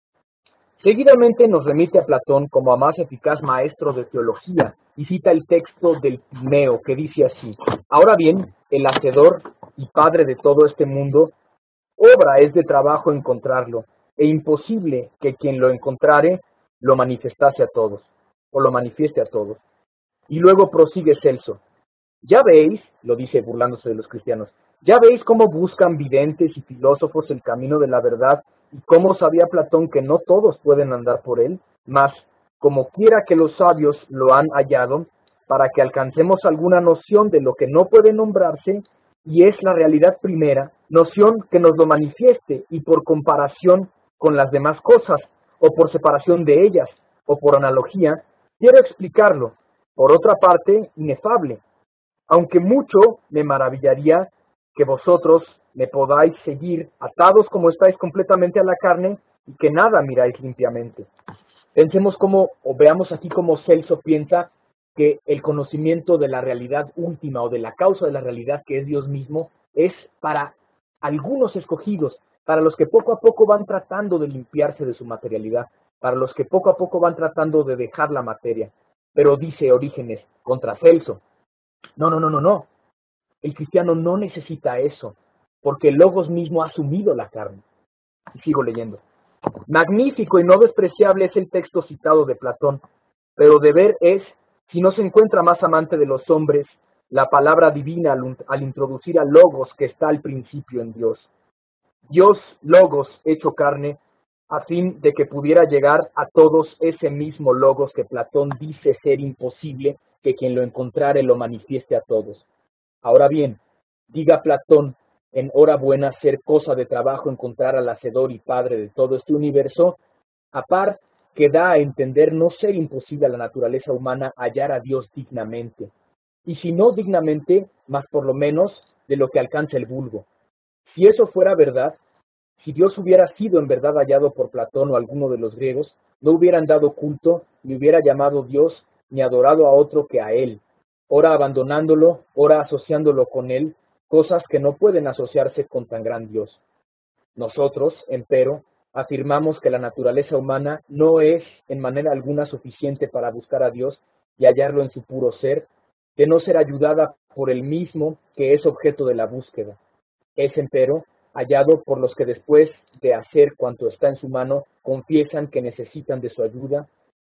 Seguidamente nos remite a Platón como a más eficaz maestro de teología y cita el texto del Timeo que dice así: ahora bien, el hacedor y padre de todo este mundo, obra es de trabajo encontrarlo, e imposible que quien lo encontrare lo manifestase a todos, o lo manifieste a todos. Y luego prosigue Celso. Ya veis, lo dice burlándose de los cristianos, ya veis cómo buscan videntes y filósofos el camino de la verdad, y cómo sabía Platón que no todos pueden andar por él, mas como quiera que los sabios lo han hallado, para que alcancemos alguna noción de lo que no puede nombrarse, y es la realidad primera, noción que nos lo manifieste, y por comparación con las demás cosas, o por separación de ellas, o por analogía, quiero explicarlo. Por otra parte, inefable, aunque mucho me maravillaría que vosotros me podáis seguir atados como estáis completamente a la carne y que nada miráis limpiamente. Pensemos cómo, o veamos aquí cómo Celso piensa que el conocimiento de la realidad última o de la causa de la realidad que es Dios mismo es para algunos escogidos, para los que poco a poco van tratando de limpiarse de su materialidad, para los que poco a poco van tratando de dejar la materia. Pero dice Orígenes contra Celso, no, no, no, no, no. El cristiano no necesita eso, porque el Logos mismo ha asumido la carne. Y sigo leyendo. Magnífico y no despreciable es el texto citado de Platón, pero de ver es, si no se encuentra más amante de los hombres, la palabra divina al, al introducir al Logos que está al principio en Dios. Dios, Logos, hecho carne, a fin de que pudiera llegar a todos ese mismo Logos que Platón dice ser imposible que quien lo encontrare lo manifieste a todos. Ahora bien, diga Platón, en hora buena ser cosa de trabajo encontrar al hacedor y padre de todo este universo, a par que da a entender no ser imposible a la naturaleza humana hallar a Dios dignamente, y si no dignamente, más por lo menos de lo que alcanza el vulgo. Si eso fuera verdad, si Dios hubiera sido en verdad hallado por Platón o alguno de los griegos, no hubieran dado culto, ni hubiera llamado Dios, ni adorado a otro que a él, ora abandonándolo, ora asociándolo con él, cosas que no pueden asociarse con tan gran Dios. Nosotros, empero, afirmamos que la naturaleza humana no es en manera alguna suficiente para buscar a Dios y hallarlo en su puro ser, de no ser ayudada por el mismo que es objeto de la búsqueda. Es, empero, hallado por los que después de hacer cuanto está en su mano, confiesan que necesitan de su ayuda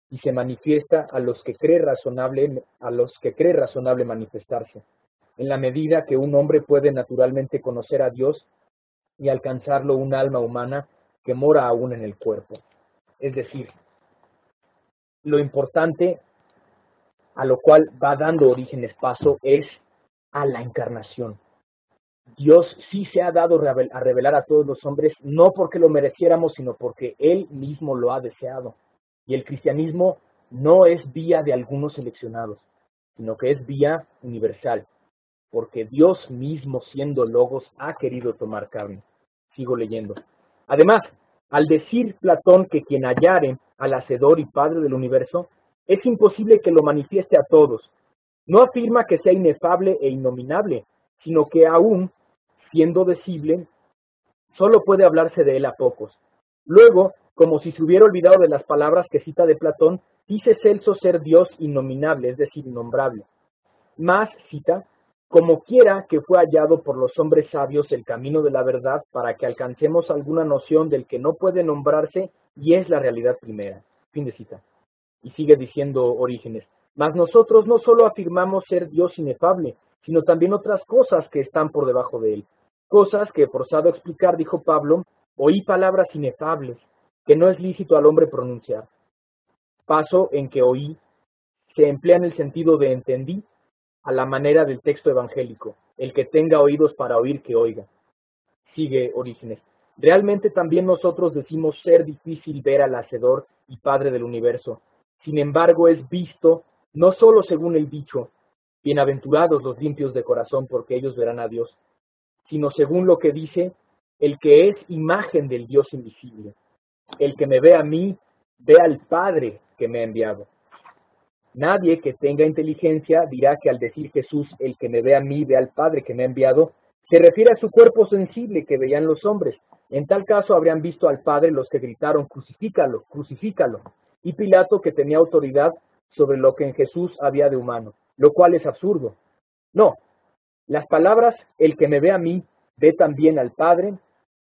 y se manifiesta a los que cree razonable, a los que cree razonable manifestarse, en la medida que un hombre puede naturalmente conocer a Dios y alcanzarlo un alma humana que mora aún en el cuerpo. Es decir, lo importante a lo cual va dando Orígenes paso es a la encarnación. Dios sí se ha dado a revelar a todos los hombres, no porque lo mereciéramos, sino porque Él mismo lo ha deseado. Y el cristianismo no es vía de algunos seleccionados, sino que es vía universal, porque Dios mismo, siendo Logos, ha querido tomar carne. Sigo leyendo. Además, al decir Platón que quien hallare al Hacedor y Padre del universo, es imposible que lo manifieste a todos. No afirma que sea inefable e innominable, sino que aún, siendo decible, solo puede hablarse de él a pocos. Luego, como si se hubiera olvidado de las palabras que cita de Platón, dice Celso ser Dios innominable, es decir, innombrable. Más cita, como quiera que fue hallado por los hombres sabios el camino de la verdad para que alcancemos alguna noción del que no puede nombrarse y es la realidad primera. Fin de cita. Y sigue diciendo Orígenes, mas nosotros no solo afirmamos ser Dios inefable, sino también otras cosas que están por debajo de él. Cosas que, forzado a explicar, dijo Pablo, oí palabras inefables, que no es lícito al hombre pronunciar. Paso en que oí se emplea en el sentido de entendí, a la manera del texto evangélico, el que tenga oídos para oír que oiga. Sigue Orígenes. Realmente también nosotros decimos ser difícil ver al Hacedor y Padre del universo. Sin embargo, es visto, no solo según el dicho, bienaventurados los limpios de corazón, porque ellos verán a Dios, sino según lo que dice, el que es imagen del Dios invisible. El que me ve a mí, ve al Padre que me ha enviado. Nadie que tenga inteligencia dirá que al decir Jesús, el que me ve a mí, ve al Padre que me ha enviado, se refiere a su cuerpo sensible que veían los hombres. En tal caso habrían visto al Padre los que gritaron, crucifícalo, crucifícalo. Y Pilato que tenía autoridad sobre lo que en Jesús había de humano, lo cual es absurdo. No, las palabras, el que me ve a mí, ve también al Padre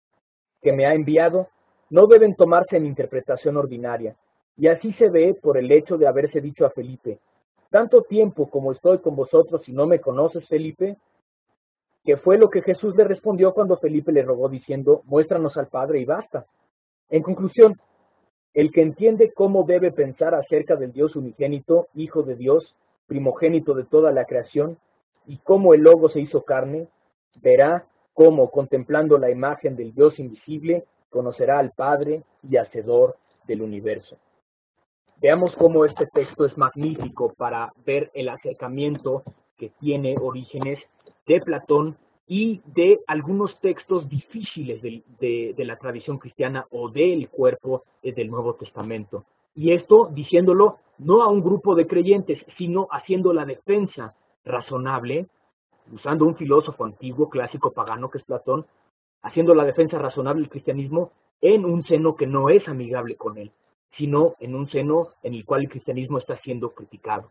que me ha enviado, no deben tomarse en interpretación ordinaria. Y así se ve por el hecho de haberse dicho a Felipe, tanto tiempo como estoy con vosotros y no me conoces, Felipe, que fue lo que Jesús le respondió cuando Felipe le rogó diciendo, muéstranos al Padre y basta. En conclusión, el que entiende cómo debe pensar acerca del Dios unigénito, Hijo de Dios, primogénito de toda la creación, y cómo el Logo se hizo carne, verá cómo, contemplando la imagen del Dios invisible, conocerá al Padre y Hacedor del universo. Veamos cómo este texto es magnífico para ver el acercamiento que tiene Orígenes de Platón y de algunos textos difíciles de, de, de la tradición cristiana o del cuerpo del Nuevo Testamento. Y esto diciéndolo no a un grupo de creyentes, sino haciendo la defensa razonable, usando un filósofo antiguo, clásico pagano que es Platón, haciendo la defensa razonable del cristianismo en un seno que no es amigable con él, sino en un seno en el cual el cristianismo está siendo criticado.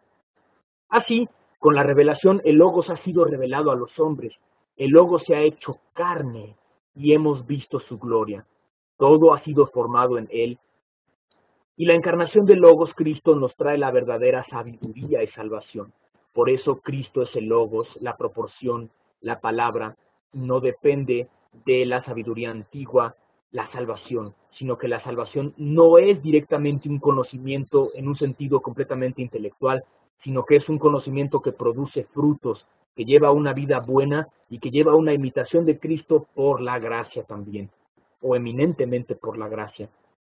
Así, con la revelación, el Logos ha sido revelado a los hombres, el Logos se ha hecho carne y hemos visto su gloria. Todo ha sido formado en él. Y la encarnación del Logos, Cristo, nos trae la verdadera sabiduría y salvación. Por eso Cristo es el Logos, la proporción, la palabra, no depende de la sabiduría antigua, la salvación, sino que la salvación no es directamente un conocimiento en un sentido completamente intelectual, sino que es un conocimiento que produce frutos, que lleva una vida buena y que lleva una imitación de Cristo por la gracia también, o eminentemente por la gracia,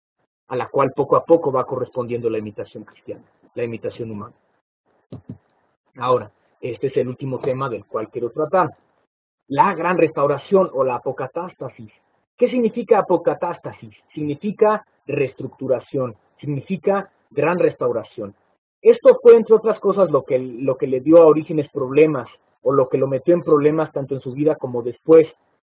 a la cual poco a poco va correspondiendo la imitación cristiana, la imitación humana. Ahora, este es el último tema del cual quiero tratar. La gran restauración o la apocatástasis. ¿Qué significa apocatástasis? Significa reestructuración, significa gran restauración. Esto fue, entre otras cosas, lo que, lo que le dio a Orígenes problemas, o lo que lo metió en problemas tanto en su vida como después.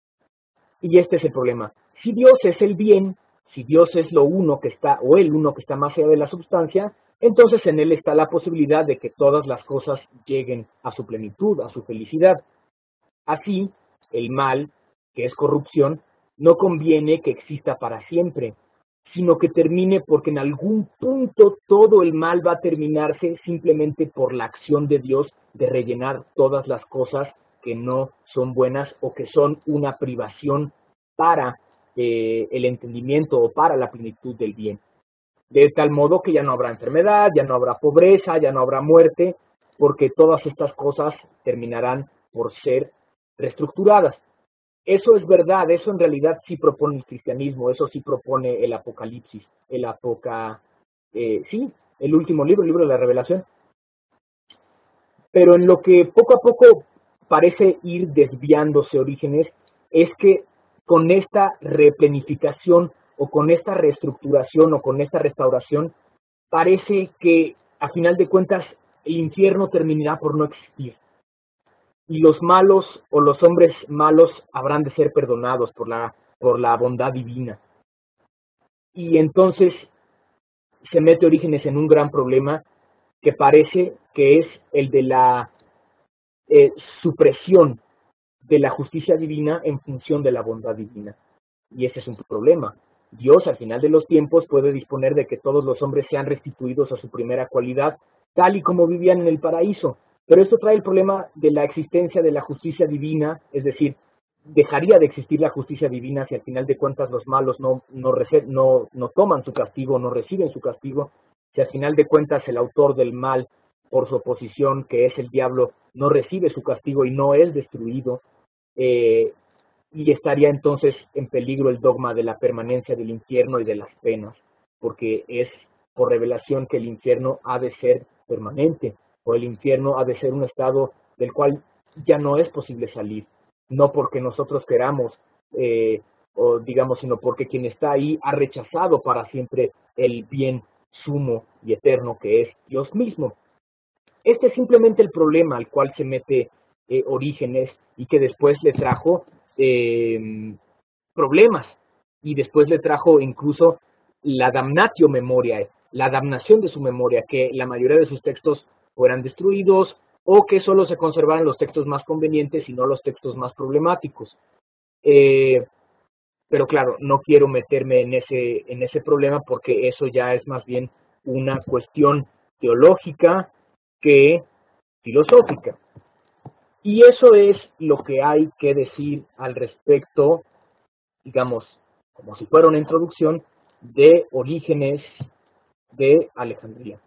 Y este es el problema. Si Dios es el bien, si Dios es lo uno que está, o el uno que está más allá de la substancia, entonces en él está la posibilidad de que todas las cosas lleguen a su plenitud, a su felicidad. Así, el mal, que es corrupción, no conviene que exista para siempre, sino que termine porque en algún punto todo el mal va a terminarse simplemente por la acción de Dios de rellenar todas las cosas que no son buenas o que son una privación para eh, el entendimiento o para la plenitud del bien. De tal modo que ya no habrá enfermedad, ya no habrá pobreza, ya no habrá muerte, porque todas estas cosas terminarán por ser reestructuradas. Eso es verdad, eso en realidad sí propone el cristianismo, eso sí propone el Apocalipsis, el apoca, eh, sí, el último libro, el libro de la Revelación. Pero en lo que poco a poco parece ir desviándose Orígenes es que con esta replanificación o con esta reestructuración o con esta restauración, parece que a final de cuentas el infierno terminará por no existir. Y los malos o los hombres malos habrán de ser perdonados por la, por la bondad divina. Y entonces se mete Orígenes en un gran problema que parece que es el de la eh, supresión de la justicia divina en función de la bondad divina. Y ese es un problema. Dios al final de los tiempos puede disponer de que todos los hombres sean restituidos a su primera cualidad, tal y como vivían en el paraíso. Pero esto trae el problema de la existencia de la justicia divina, es decir, dejaría de existir la justicia divina si al final de cuentas los malos no, no, no, no toman su castigo, no reciben su castigo, si al final de cuentas el autor del mal, por su oposición, que es el diablo, no recibe su castigo y no es destruido, eh, y estaría entonces en peligro el dogma de la permanencia del infierno y de las penas, porque es por revelación que el infierno ha de ser permanente, o el infierno ha de ser un estado del cual ya no es posible salir, no porque nosotros queramos, eh, o digamos, sino porque quien está ahí ha rechazado para siempre el bien sumo y eterno que es Dios mismo. Este es simplemente el problema al cual se mete eh, Orígenes y que después le trajo eh, problemas y después le trajo incluso la damnatio memoriae, la damnación de su memoria, que la mayoría de sus textos fueran destruidos o que solo se conservaran los textos más convenientes y no los textos más problemáticos. Eh, pero claro, no quiero meterme en ese, en ese problema porque eso ya es más bien una cuestión teológica que filosófica. Y eso es lo que hay que decir al respecto, digamos, como si fuera una introducción, de Orígenes de Alejandría.